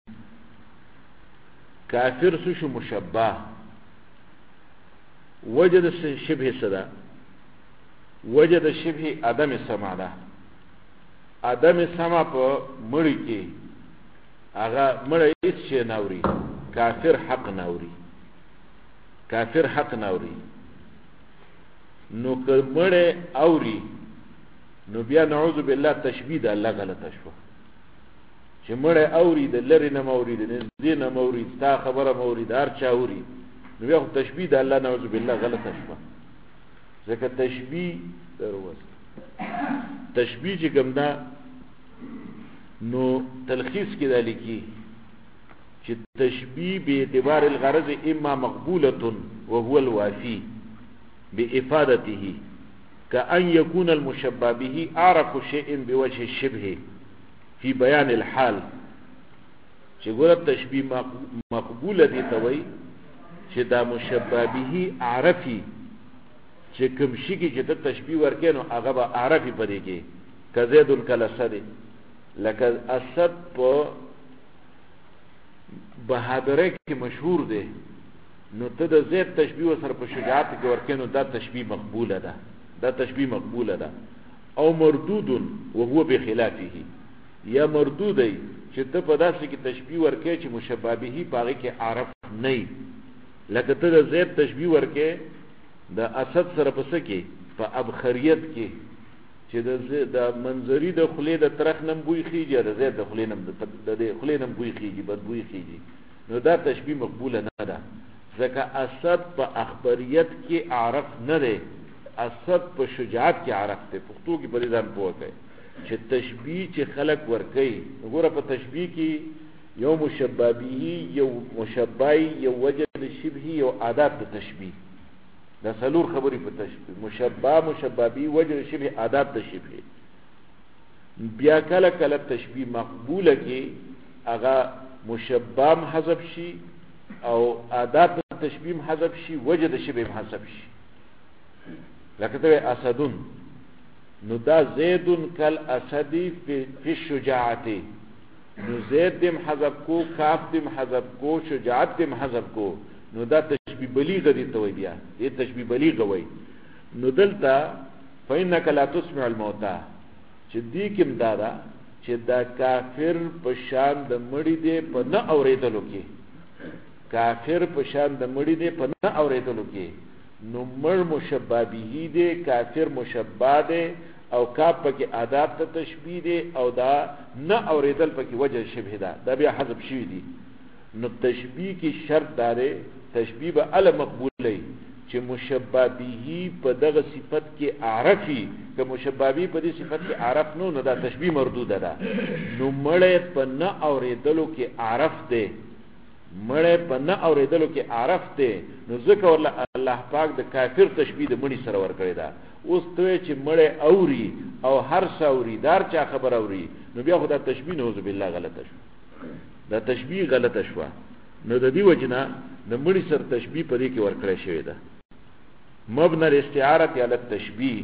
کافر څه شو مشبہ وجد شبه صدا وجد شبه عدم سمع ده عدم سمع په مړی کې هغه مړی هیڅ شي ناوري کافر حق ناوري نو که مړی اوري نو بیا نعوذ بالله تشبیه ده الله غلطه شو چې مړی اوري د لری نه موري د نږدې نه موري تا خبره موري دار چا اوري نو بیا تشبیه ده الله نعوذ بالله غلطه شو ځکه تشبیه دروست تشبیه چې کوم دا نو تلخیص کې دا لیکي چې تشبیه به اعتبار الغرض اما مقبوله وهو الوافي بافادته كأن يكون المشبه به اعرف شيء بوجه الشبه في بيان الحال چې ګوره تشبیه مقبوله دي ته وایي چې دا مشبه به عرفي چې کوم شي کې چې د تشبیه ورکې نو هغه به عرفي پدې کې کزید الکلسد لکه اسد په بهادره کې مشهور دی نو ته د زید تشبیه سره په شجاعت کې ورکې نو دا تشبیه مقبوله ده دا تشبیه مقبوله ده او مردود وهو بخلافه یا مردود دی چې ته په داسې کې تشبیه ورکې چې مشبه به پاغه کې عرف نه لکه ته د زید تشبیه ورکې د اسد سره پس کې په ابخریت کې چې د منظری د خلی د ترخ نم بوی خيږي د زید د خلی نم د خلی نم بوی خيږي بد بوی خيږي نو دا تشبیه مقبوله نه ده ځکه اسد په اخبریت کې عرف نه دی اسد په شجاعت کې عرف دی پښتو کې په ځان پوهه چې تشبیه چې خلق ورکي وګوره په تشبیه کې یو مشبه به یو مشبه یو وجه شبه یو عادت د تشبیه دا څلور خبرې په تشبیه مشبه به وجه شبه عادت د شبه بیا کله کله تشبیه مقبوله کې هغه مشبه حذف شي او عادت تشبیه حذف شي وجه د شبه حذف شي لکه ته اسدون نو دا زیدن کل اسدی فی الشجاعت نو زید دم حذف کو کاف دم حذف کو شجاعت دم حذف کو نو دا تشبیه بلیغه دي ته وی بیا دې تشبیه بلیغه وی نو دلته فإنك لا تسمع الموتى چې دې کوم دا چې دا کافر په شان د مړی دی په نه اوریدلو کې کافر په شان د مړی دی په نه اوریدلو کې نو مړ مشبه به دی کافر مشبه دی او کاف پکې عادت ته تشبیه دی او دا نه اوریدل پکې وجه شبه ده دا بیا حذف شوی دی نو تشبیه کې شرط داره تشبیه به ال مقبوله چې مشبه به په دغه صفت کې عرفي که مشبه به په دې صفت کې عرف نو دا تشبیه مردود ده نو مړې په نه اوریدلو کې عرف دی مړې په نه اوریدلو کې عرف دی نو ځکه الله پاک د کافر تشبیه د مړي سره ور کړی دا اوس ته چې مړې اوري او هر څوري دار چا خبر اوري نو بیا خدا تشبیه نوذ بالله غلطه شو دا تشبیه غلطه شو نو د دې وجنه د مړي سره تشبیه په دې کې ور کړی شوی ده مبنى الاستعاره على التشبيه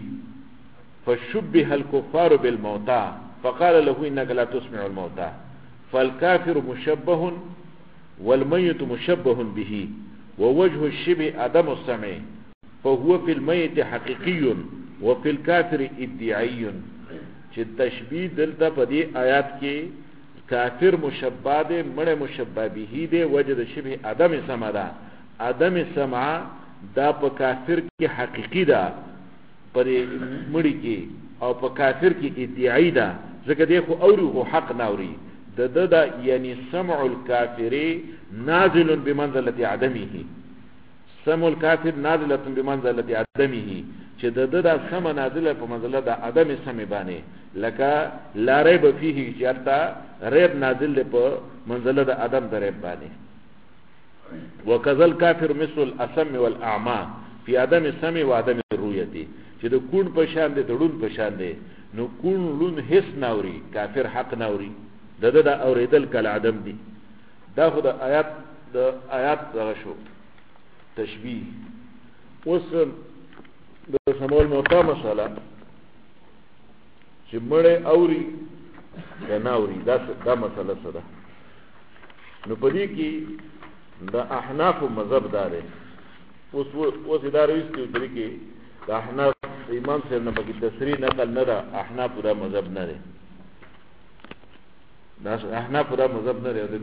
فشبه الكفار بالموتى فقال له انك لا تسمع الموتى فالكافر مشبه والميت مشبه به ووجه الشبه عدم السمع فهو في الميت حقيقي وفي الكافر ادعي چې تشبیه دلته په دې آیات کې کافر مشبه ده مړ مشبه به ده وجه د شبه عدم سمع ده عدم سمع دا په کافر کې حقيقي ده پر مړی کې او په کافر کې ادعای ده ځکه دی خو اوري خو حق نه اوري د یعنی سمع الكافر نازل بمنزله عدمه سمع الكافر نازله بمنزله عدمه چې د سمع نازله په منزله د عدم سمع باندې لکه لا ریب فيه چرتا ریب نازل په منزله د عدم د ریب باندې وكذا الكافر مثل الاسم والاعمى في عدم السمع وعدم الرؤيه چې د کون په شان دي دړون په شان دي نو کون لون هیڅ ناوري کافر حق ناوري د اوریدل کل عدم دي دا خو د آیات دغه شو تشبیه اوس د سمول موتا مساله چې مړې اوري یا ناوري دا مسله سره نو پدې کې د احناف مذهب دار اوس ادارې استو طریقې د احناف امام سره نه پکې تصریح نقل نه ده احناف دا مذهب نه ده دا احناف دا مذهب نه ده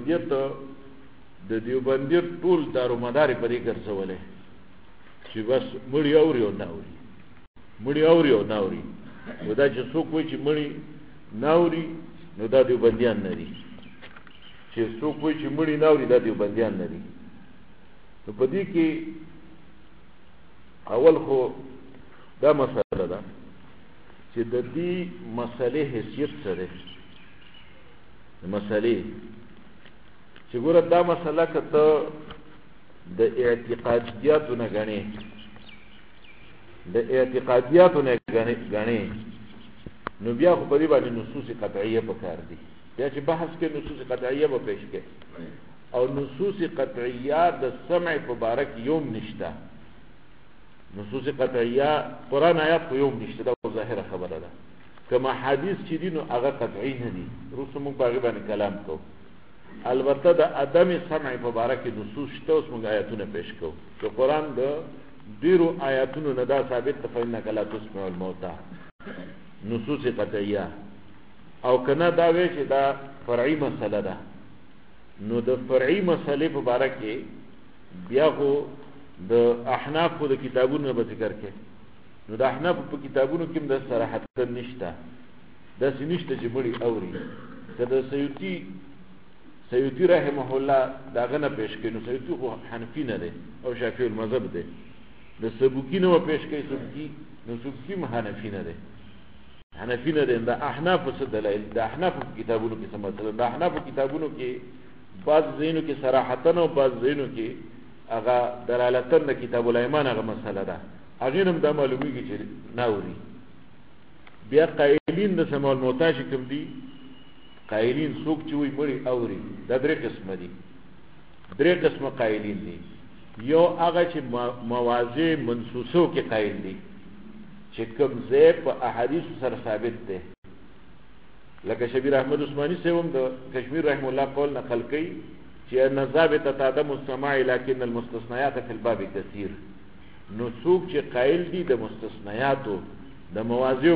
د دیوبندیت ټول دارومدار پرې ګرځولې چې بس مړی اوري او ناوري مړی اوري او ناوري ودا چې څوک وایي چې مړی ناوري نو دا دیوبندیان نه دي چې څوک وایي چې مړی ناوري دا دیوبندیان نه دي نو په دې کې اول خو دا مسله ده چې د دې مسلې حیثیت څه دی. مسلې چې ګوره دا مسله که ته د اعتقادیاتو نه ګڼې نو بیا خو په دې باندې نصوص قطعیه پکار دي. بیا چې بحث کې نصوص قطعیه به پیش کې او نصوص قطعیه د سمع په باره کې یوم نشته. نصوص قطعیه قرآن آیات خو یوم نشته، دا ظاهره خبره ده. کما حدیث چې دي نو هغه قطعی نه دي، وروسته موږ په هغې باندې کلام کوو. البته د عدم سمع په باره کې نصوص شته، اوس موږ آیاتونه پیش کوو. د قرآن د ډېرو آیاتونو نه دا ثابت ده فإنک لا تسمع الموتى، نصوص قطعیه. او کنه دا وی چې دا فرعي مسله ده، نو د فرعي مسلې په باره کې بیا خو د احنافو د کتابونو به ذکر کې، نو د احنافو په کتابونو کې هم د صراحت نشته، داسې نشته چې مړي اوري. که د سیوطي رحمه الله د هغه نه پیش کوي، نو سیوطي خو حنفي نه دی او شافعي المذهب دی. د سبکي نه پیش کوي سبکي، نو سبکي هم حنفي نه دی. د احنافو څه دلایل؟ د احنافو کتابونو کې څه مثلا؟ د احنافو کتابونو کې بعض ځایونو کې صراحتن او بعض ځایونو کې هغه دلالتن د کتاب الایمان هغه مسله ده، هغې نه هم دا معلومیږي چې نه اوري. بیا قایلین د سماع الموتى چې کوم دي، قایلین څوک چې وایي مړي اوري، دا درې قسمه قایلین دي. یو هغه چې مواضع منصوصو کې قایل دي چې کوم ځای په احادیثو سره ثابت دی، لکه شبیر احمد عثماني صاحب هم د کشمیر رحم الله قول نقل کوي چې ان ثابت عدم السماع لكن المستثنيات في الباب كثير. نو څوک چې قائل دي د مستثنیاتو د مواضع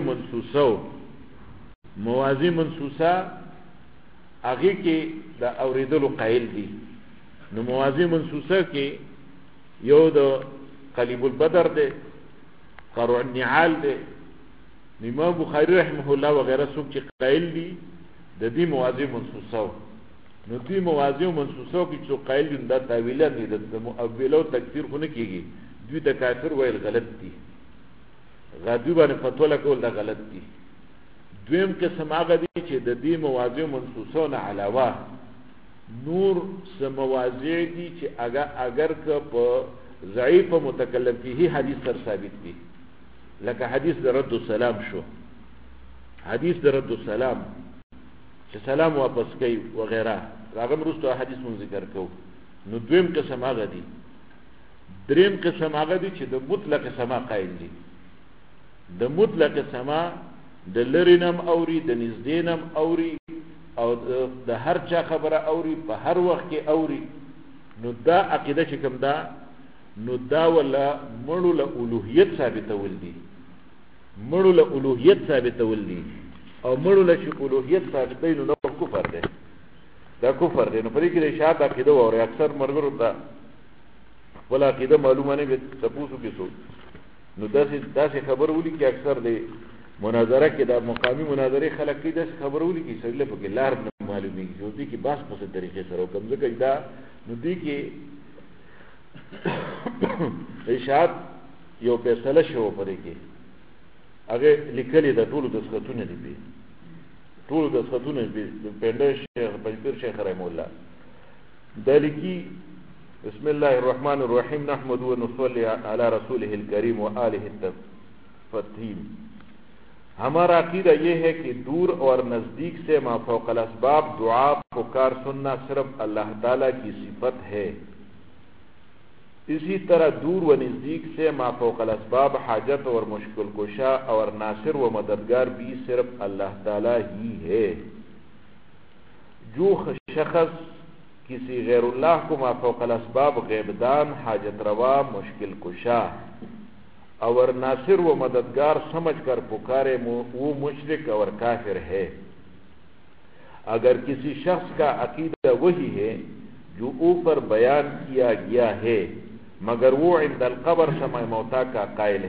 منصوصه هغه کې د اوریدلو قائل دي. نو مواضع منصوصه کې یو د قلیب البدر دی، قرع النعال دی. امام بخاری رحمه الله وغیرہ څوک چې قائل دي د دې مواضع منصوصه، نو دې مواضع منصوصه کې څوک قائل دي دا تاویلات دي، د مؤولو تکفیر خو نه کېږي، دوی د کافر ویل غلط دي، غادي باندې فتوا لګول دا غلط دي. دویم قسم هغه دي چې د دې مواضع منصوصه نه علاوه نور څه مواضع دي چې اگر که په ضعیف متکلم فيه حدیث سره ثابت دي، لکه حدیث د رد السلام شو، حدیث د رد السلام چې سلام واپس کوي وغیرہ، هغه وروسته حدیث مون ذکر کوو. نو دویم قسم هغه دي. دریم قسم هغه دي چې د مطلق سما قائل دي. د مطلق سما د لرینم اوري، د نږدېنم اوري، او د هر چا خبره اوري، په هر وخت کې اوري. نو دا عقیده چې کوم ده، نو دا ولا مړو له الوهیت ثابتول دي، او مړو له چې الوهیت ثابتوي نو دا کفر دی، دا کفر دی. نو په دې کې د اشاعت عقیده واورئ. اکثر ملګرو ته خپل عقیده معلومه نه وي، تپوس وکړي څوک، نو داسې خبر ولیکي. اکثر د مناظره کې د مقامي مناظرې خلک کوي، داسې خبر ولیکي سړي له پکې لار نه معلومېږي چې دې کې بحث په څه طریقې سره وکړم. ځکه دا نو دې کې اشاعت یو فیصله شو په دې کې، هغه لیکلي د ټولو دستخطونه دي، ټولو دستخطونه دي د پنډه شیخ پنځپیر شیخ رحمه الله دا لیکي. بسم الله الرحمن الرحیم نحمد و نصلی علی رسوله الکریم و آلہ التفضیل. ہمارا عقیدہ یہ ہے کہ دور اور نزدیک سے ما فوق الاسباب دعا پکار سننا صرف اللہ تعالیٰ کی صفت ہے. اسی طرح دور و نزدیک سے ما فوق الاسباب حاجت اور مشکل کشا اور ناصر و مددگار بھی صرف اللہ تعالیٰ ہی ہے. جو شخص کسی غیر اللہ کو ما فوق الاسباب غیبدان، حاجت روا، مشکل کشا اور ناصر و مددگار سمجھ کر پکارے وہ مشرک اور کافر ہے. اگر کسی شخص کا عقیدہ وہی ہے جو اوپر بیان کیا گیا ہے مگر وہ عند القبر سماع موتیٰ کا قائل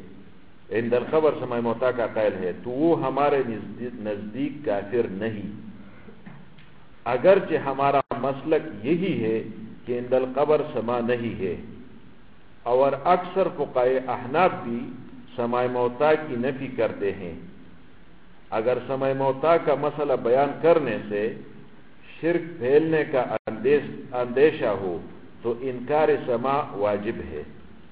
ہے، تو وہ ہمارے نزدیک کافر نہیں. اگرچہ ہمارا مسلک یہی ہے کہ عند القبر سما نہیں ہے، اور اکثر فقہائے احناف بھی समय मौता की नफी करते हैं। अगर समय मौता का मसला बयान करने से शिर्क फैलने का अंदेशा हो तो इनकार समा वाजिब है।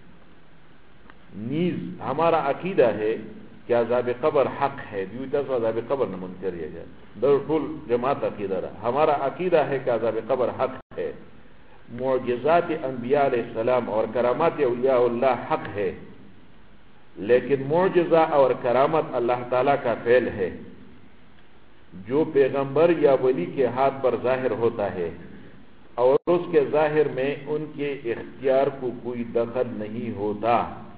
नीज हमारा अकीदा है कि अज़ाब कब्र हक है। अज़ाब कब्र न मुनकर दरटुल जमात अकीदा रहा। हमारा अकीदा है कि अज़ाब कब्र हक है। मुअजिज़ात अंबिया अलैहिस्सलाम और करामात औलियाउल्लाह हक है, लेकिन मुअजिज़ा और करामत अल्लाह ताला का फेल है जो पैगंबर या वली के हाथ पर जाहिर होता है और उसके जाहिर में उनके इख्तियार को कोई दखल नहीं होता।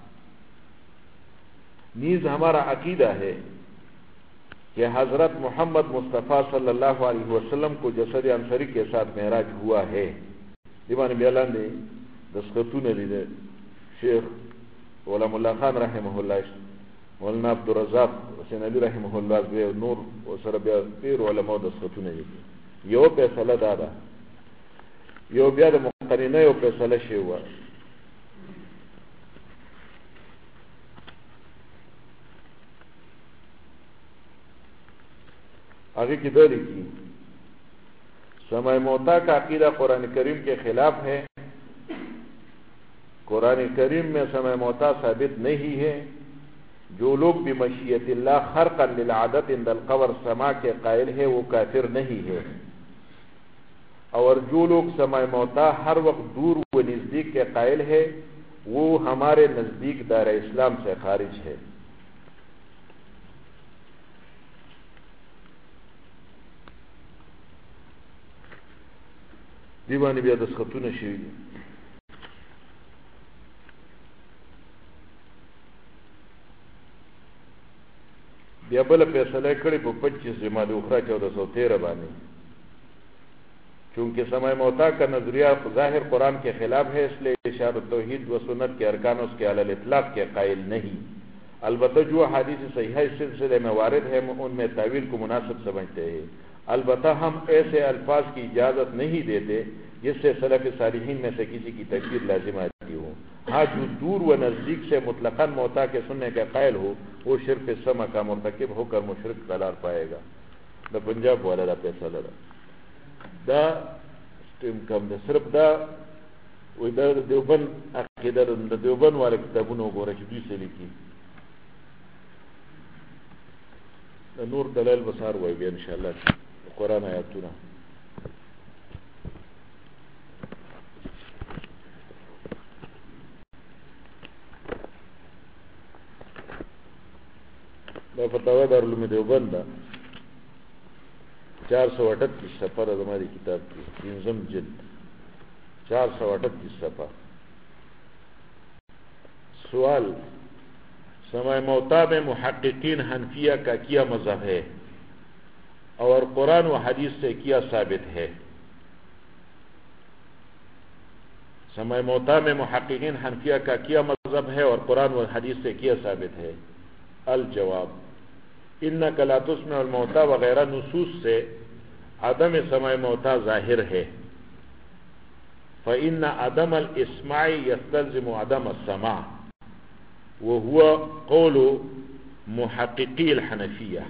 नीज हमारा अकीदा है कि हजरत मोहम्मद मुस्तफ़ा सल्लल्लाहु अलैहि वसल्लम को जसद अंसरी के साथ महराज हुआ है। दीवान बेला ने दस्तून लीधे शेख गुलामुल्लाह खान रहमहुल्लाह, मौलाना अब्दुल रज़ाक हुसैन अली रहमहुल्लाह नूर और सरबिया पीर उलमा दस्तून लीधे। यो फैसला दादा यो बिया द मुक़र्रिना यो फैसला शे हुआ। आगे की दौरी की समय मौता का अकीदा कुरान करीम के खिलाफ है। कुरान करीम में समय मौता साबित नहीं है। जो लोग भी मशीयतिल्लाह खर्क़न लिल आदत इंदल क़ब्र समा के कायल है वो काफिर नहीं है, और जो लोग समय मौता हर वक्त दूर व नज़दीक के कायल है वो हमारे नज़दीक दायरा इस्लाम से खारिज है। दीवानी बिया दस्तखतून शवी बिया बल फैसला कड़ी पर 25 जुमाद उखरा 1413 बानी। चूंकि समय मौता का नजरिया ज़ाहिर कुरान के खिलाफ है, इसलिए इशारत तौहीद व सुन्नत के अरकान उसके अलल इतलाक के कायल नहीं। अलबत्ता जो हदीस सहीह इस सिलसिले में वारिद है उनमें तावील को मुनासिब समझते हैं। अलबत्ता हम ऐसे अल्फाज की इजाज़त नहीं देते जिससे सलफ़ सालिहीन में से किसी की तकफीर लाजिम आती हो। हाँ, जो दूर व नज़दीक से मुतलक़न मौता के सुनने का कायल हो वो शिर्क समा का मुर्तकिब होकर मुशरिक करार पाएगा। द पंजाब वाला दा फैसला दा स्टीम कम दे सिर्फ दा उधर देवबंद अकीदा द देवबंद वाले किताबों को रचदी से लिखी द नूर दलाल बसार हुआ भी इंशाअल्लाह कुरान आयातुना द फतावा दारुल उलूम देवबंद 438 सफ़ा हमारी किताब की तीनजम जिल्द 438 सफ़ा। सवाल, समय मौता में मुहक्किकीन हनफिया का क्या मज़हब है और कुरान व हदीस से क्या साबित है? समय मौता में मुहक्किकीन हनफिया का क्या मज़हब है और कुरान व हदीस से क्या साबित है? अल जवाब, इन्नका ला तुस्मिउल मौता वगैरह नुसूस से अदम समय मौता जाहिर है। फ़इन्न अदम अल इस्माई यस्तलज़िमु अदम अस्समा व हुवा क़ौलु मुहक्किकी अल हनफिया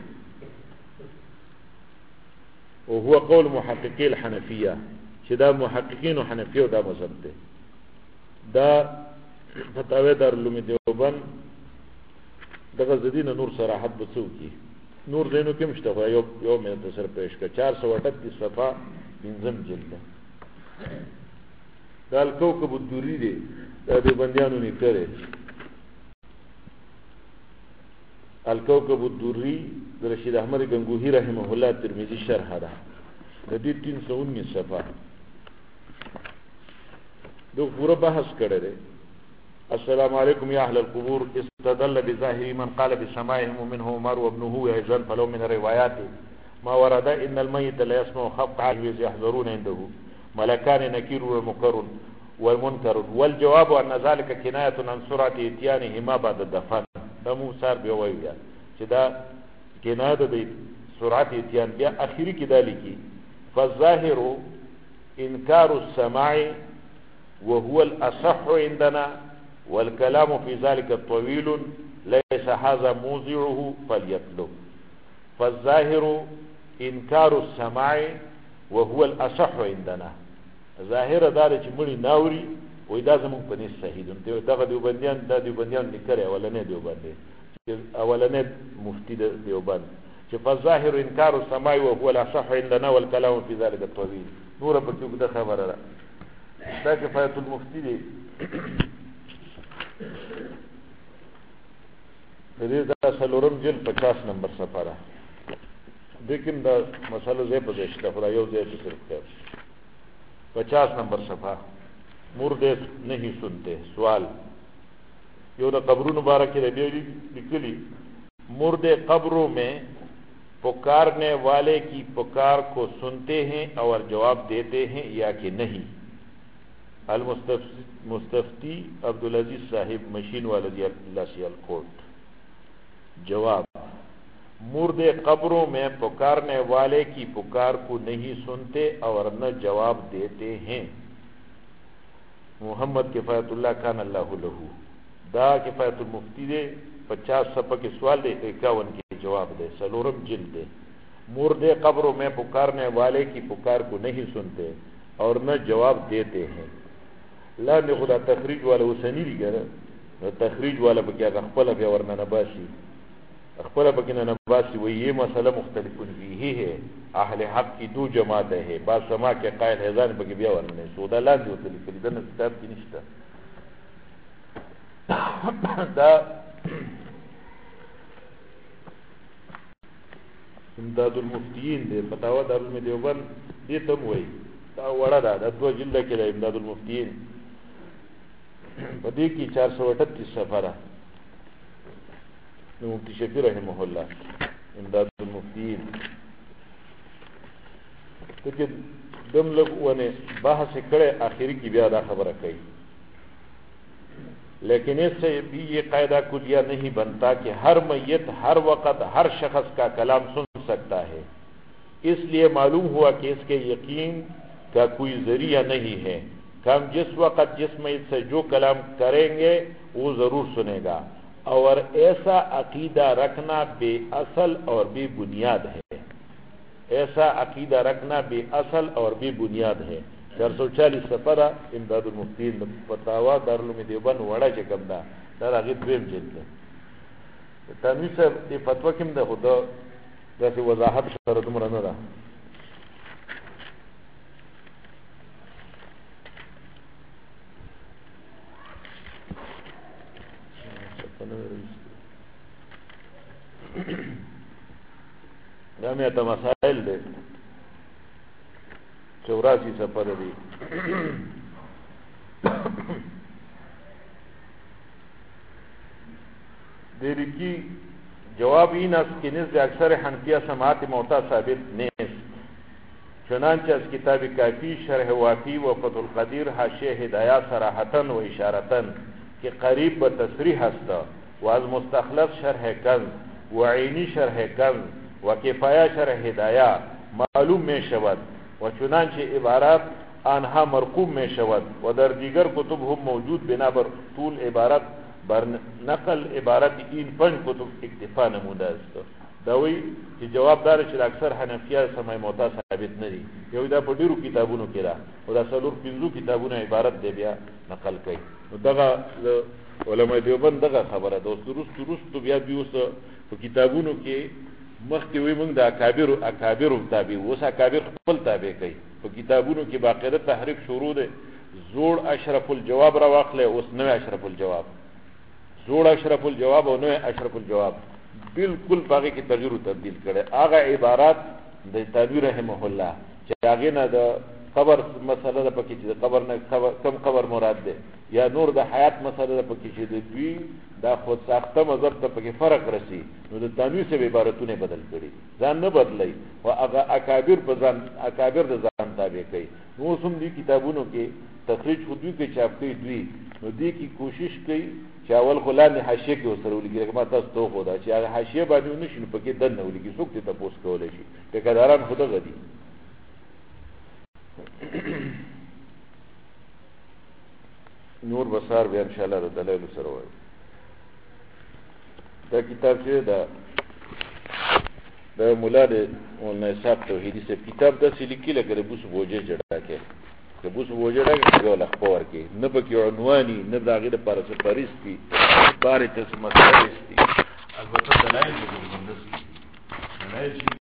व हुवा क़ौलु मुहक्किकी अल हनफिया शिदा मुहक्किकीन व हनफिया दा मज़हब दे। दा फतावा दारुल उलूम देवबंद दगा जदीन नूर सराहत बसू की नूर देनो के मुश्तफा यो में तसर पेश कर 438 सफ़ा तीनजम जिल्द दाल कौकब दुरी दे दादे बंदियानों ने करे अल कौकब दुरी रशीद अहमद गंगोही रहमहुल्लाह तिरमिज़ी शरह दा दी 319 सफ़ा दो पूरा बहस करे रे। अस्सलामु अलैकुम या अहलल कुबूर इस्तदल्ल बिज़ाहिरी मन क़ाल बिसमाइहिम मिनहु उमर व इब्नुहु यहज़न फलौ मिन रिवायाति मा वरदा इन्नल मय्यित ला यस्मउ ख़फ़क़ यहज़रून इंदहु मलकान नकीर व मुकर्रर व मुनकर वल जवाब अन ज़ालिका किनायतुन अन सुरअति इत्यानिहिमा बाद दफन। दमु सार बेवया चिदा किनायत बि सुरअति इत्यान बिया आखिरी किदाली की फ़ज़ाहिरु इनकारु समाई व हुवा अल असह इंदना वल कलाम फी ज़ालिका तवील ليس هذا موضعه فليطلب. فالظاهر انکار السماع وهو الاصح عندنا. ظاهر دا چې مړي ناوري وای دا زموږ په نس صحیح دي. دغه دیوبندیان دا دیوبندیان لیکلي اولنې دیوبندي اولنې مفتی دیوبند چې فالظاهر انکار السماع وهو الاصح عندنا والكلام في ذلك الطويل. نور په کې دا خبره ده. دا کفایت المفتی دی. دې دا سلورم جل 50 نمبر صفحه ده. لیکن دا مسئلہ زی پر دیشتا خدا یو زی پر صرف خیر 50 نمبر صفحہ. مردے نہیں سنتے. سوال یو دا قبرون مبارکی ربیع لکلی مردے قبروں میں پکارنے والے کی پکار کو سنتے ہیں اور جواب دیتے ہیں یا کہ نہیں. المستفتی عبدالعزیز صاحب مشین والدی اللہ سیال کوٹ. جواب مردے قبروں میں پکارنے والے کی پکار کو نہیں سنتے اور نہ جواب دیتے ہیں. محمد کفایت اللہ خان اللہ لہو. دا کفایت المفتی دے 50 صفحہ کے سوال دے 51 کے جواب دے. سلورم جلد دے. مردے قبروں میں پکارنے والے کی پکار کو نہیں سنتے اور نہ جواب دیتے ہیں. لا نے خدا تخریج والا حسنی بھی کہہ تخریج والا بکیا خپل بیا ورنہ نباسی اخبر بکن نباسی وہ یہ مسئلہ مختلف فیہ ہے. اہل حق کی دو جماعتیں ہیں. بعض سما کے قائل حیزان بکی بیا ورنہ سودا لان جو تلی کلیدن کتاب کی نشتا. دا امداد المفتیین دے فتاوہ دارالعلوم دیوبند دے تم ہوئی دا وڑا دا دو جلدہ کے لئے امداد المفتیین بدی کی 438 صفحہ مفتی شفیع رحمہ اللہ امداد المفتیین. لیکن دم لوگوں نے بحث کڑے آخری کی بیادہ خبر کہی. لیکن اس سے بھی یہ قاعدہ کلیہ نہیں بنتا کہ ہر میت ہر وقت ہر شخص کا کلام سن سکتا ہے. اس لیے معلوم ہوا کہ اس کے یقین کا کوئی ذریعہ نہیں ہے کہ ہم جس وقت جس میت سے جو کلام کریں گے وہ ضرور سنے گا. اور ایسا عقیدہ رکھنا بے اصل اور بے بنیاد ہے. ایسا عقیدہ رکھنا بے اصل اور بے بنیاد ہے. 440 صفحہ امداد المفتین فتاوا دارالعلوم دیوبند وڑا چکم دا در آگے دویم جلد ہے. تنوی صاحب یہ فتوہ کم دا خدا جیسے وضاحت سردم رنو دا جامعہ مسائل دے 84 سفر دی. دیری کی جواب این است که نزد اکثر حنفیہ سماعت موتا ثابت نیست. چنانچہ از کتاب کافی شرح وافی و فتح القدیر حاشیہ ہدایہ صراحتاً و اشارتاً کہ قریب بتصریح است و از مستخلص شرح کنز و عینی شرح کنز و کفایہ شرح ہدایہ معلوم میں شود و چنانچہ عبارات آنها مرقوم میں شود و در دیگر کتب هم موجود بنا بر طول عبارت بر نقل عبارت این 5 کتب اکتفا نموده است. داوی چې جواب دار چې اکثر حنفیہ سماع موتا ثابت نه دي. یو دا په ډیرو کتابونو کې را او دا څلور 5 کتابونو عبارت دی بیا نقل کوي. نو دغه علماء دیوبند دغه خبره ده. درست بیا اوس په کتابونو کې مخکې وي موږ د اکابر تابع اوس اکابر خپل تابع کوي. په کتابونو کې باقاعده تحریف شروع ده. زوړ اشرف الجواب را واخلې اوس نوې اشرف الجواب زوړ اشرف الجواب او نوې اشرف الجواب بالکل باقي کې تغییر تبدیل کړي. هغه عبارات د تنویر رحمه الله چې هغه نه د قبر مسله د پکې چې قبر نه کم قبر مراد ده یا نور د حیات مسله د پکې چې د دوی دا خود ساخته مذهب ته پکې فرق رسی نو د تنویر سره عبارتونه بدل کړي ځان نه بدلای او هغه اکابر په ځان اکابر د ځان تابع کوي. نو سم دي کتابونو کې تخریج خودی کې چاپ کوي دوی نو دې کی کوشش کوي چې اول خلانه حاشیه کې وسره ولګي کما تاسو ته خدا چې هغه حاشیه باندې ونشي پکې دنه ولګي څوک ته تاسو کولای شي ټیکاداران خدا غدي. نور بصار به ان شاء الله د دلایل سره وایي. دا کتاب چې دا مولا د مولانا صاحب توحیدی سے کتاب داسې لیکي لکه د بوس بوجه جړه کې د بوس بوجه ډاګه یو لخبور کې نه پکې عنواني نه د هغې دپاره څه پریستي بارې ته څه مسایل دي البته دلایل به دربندست دلایل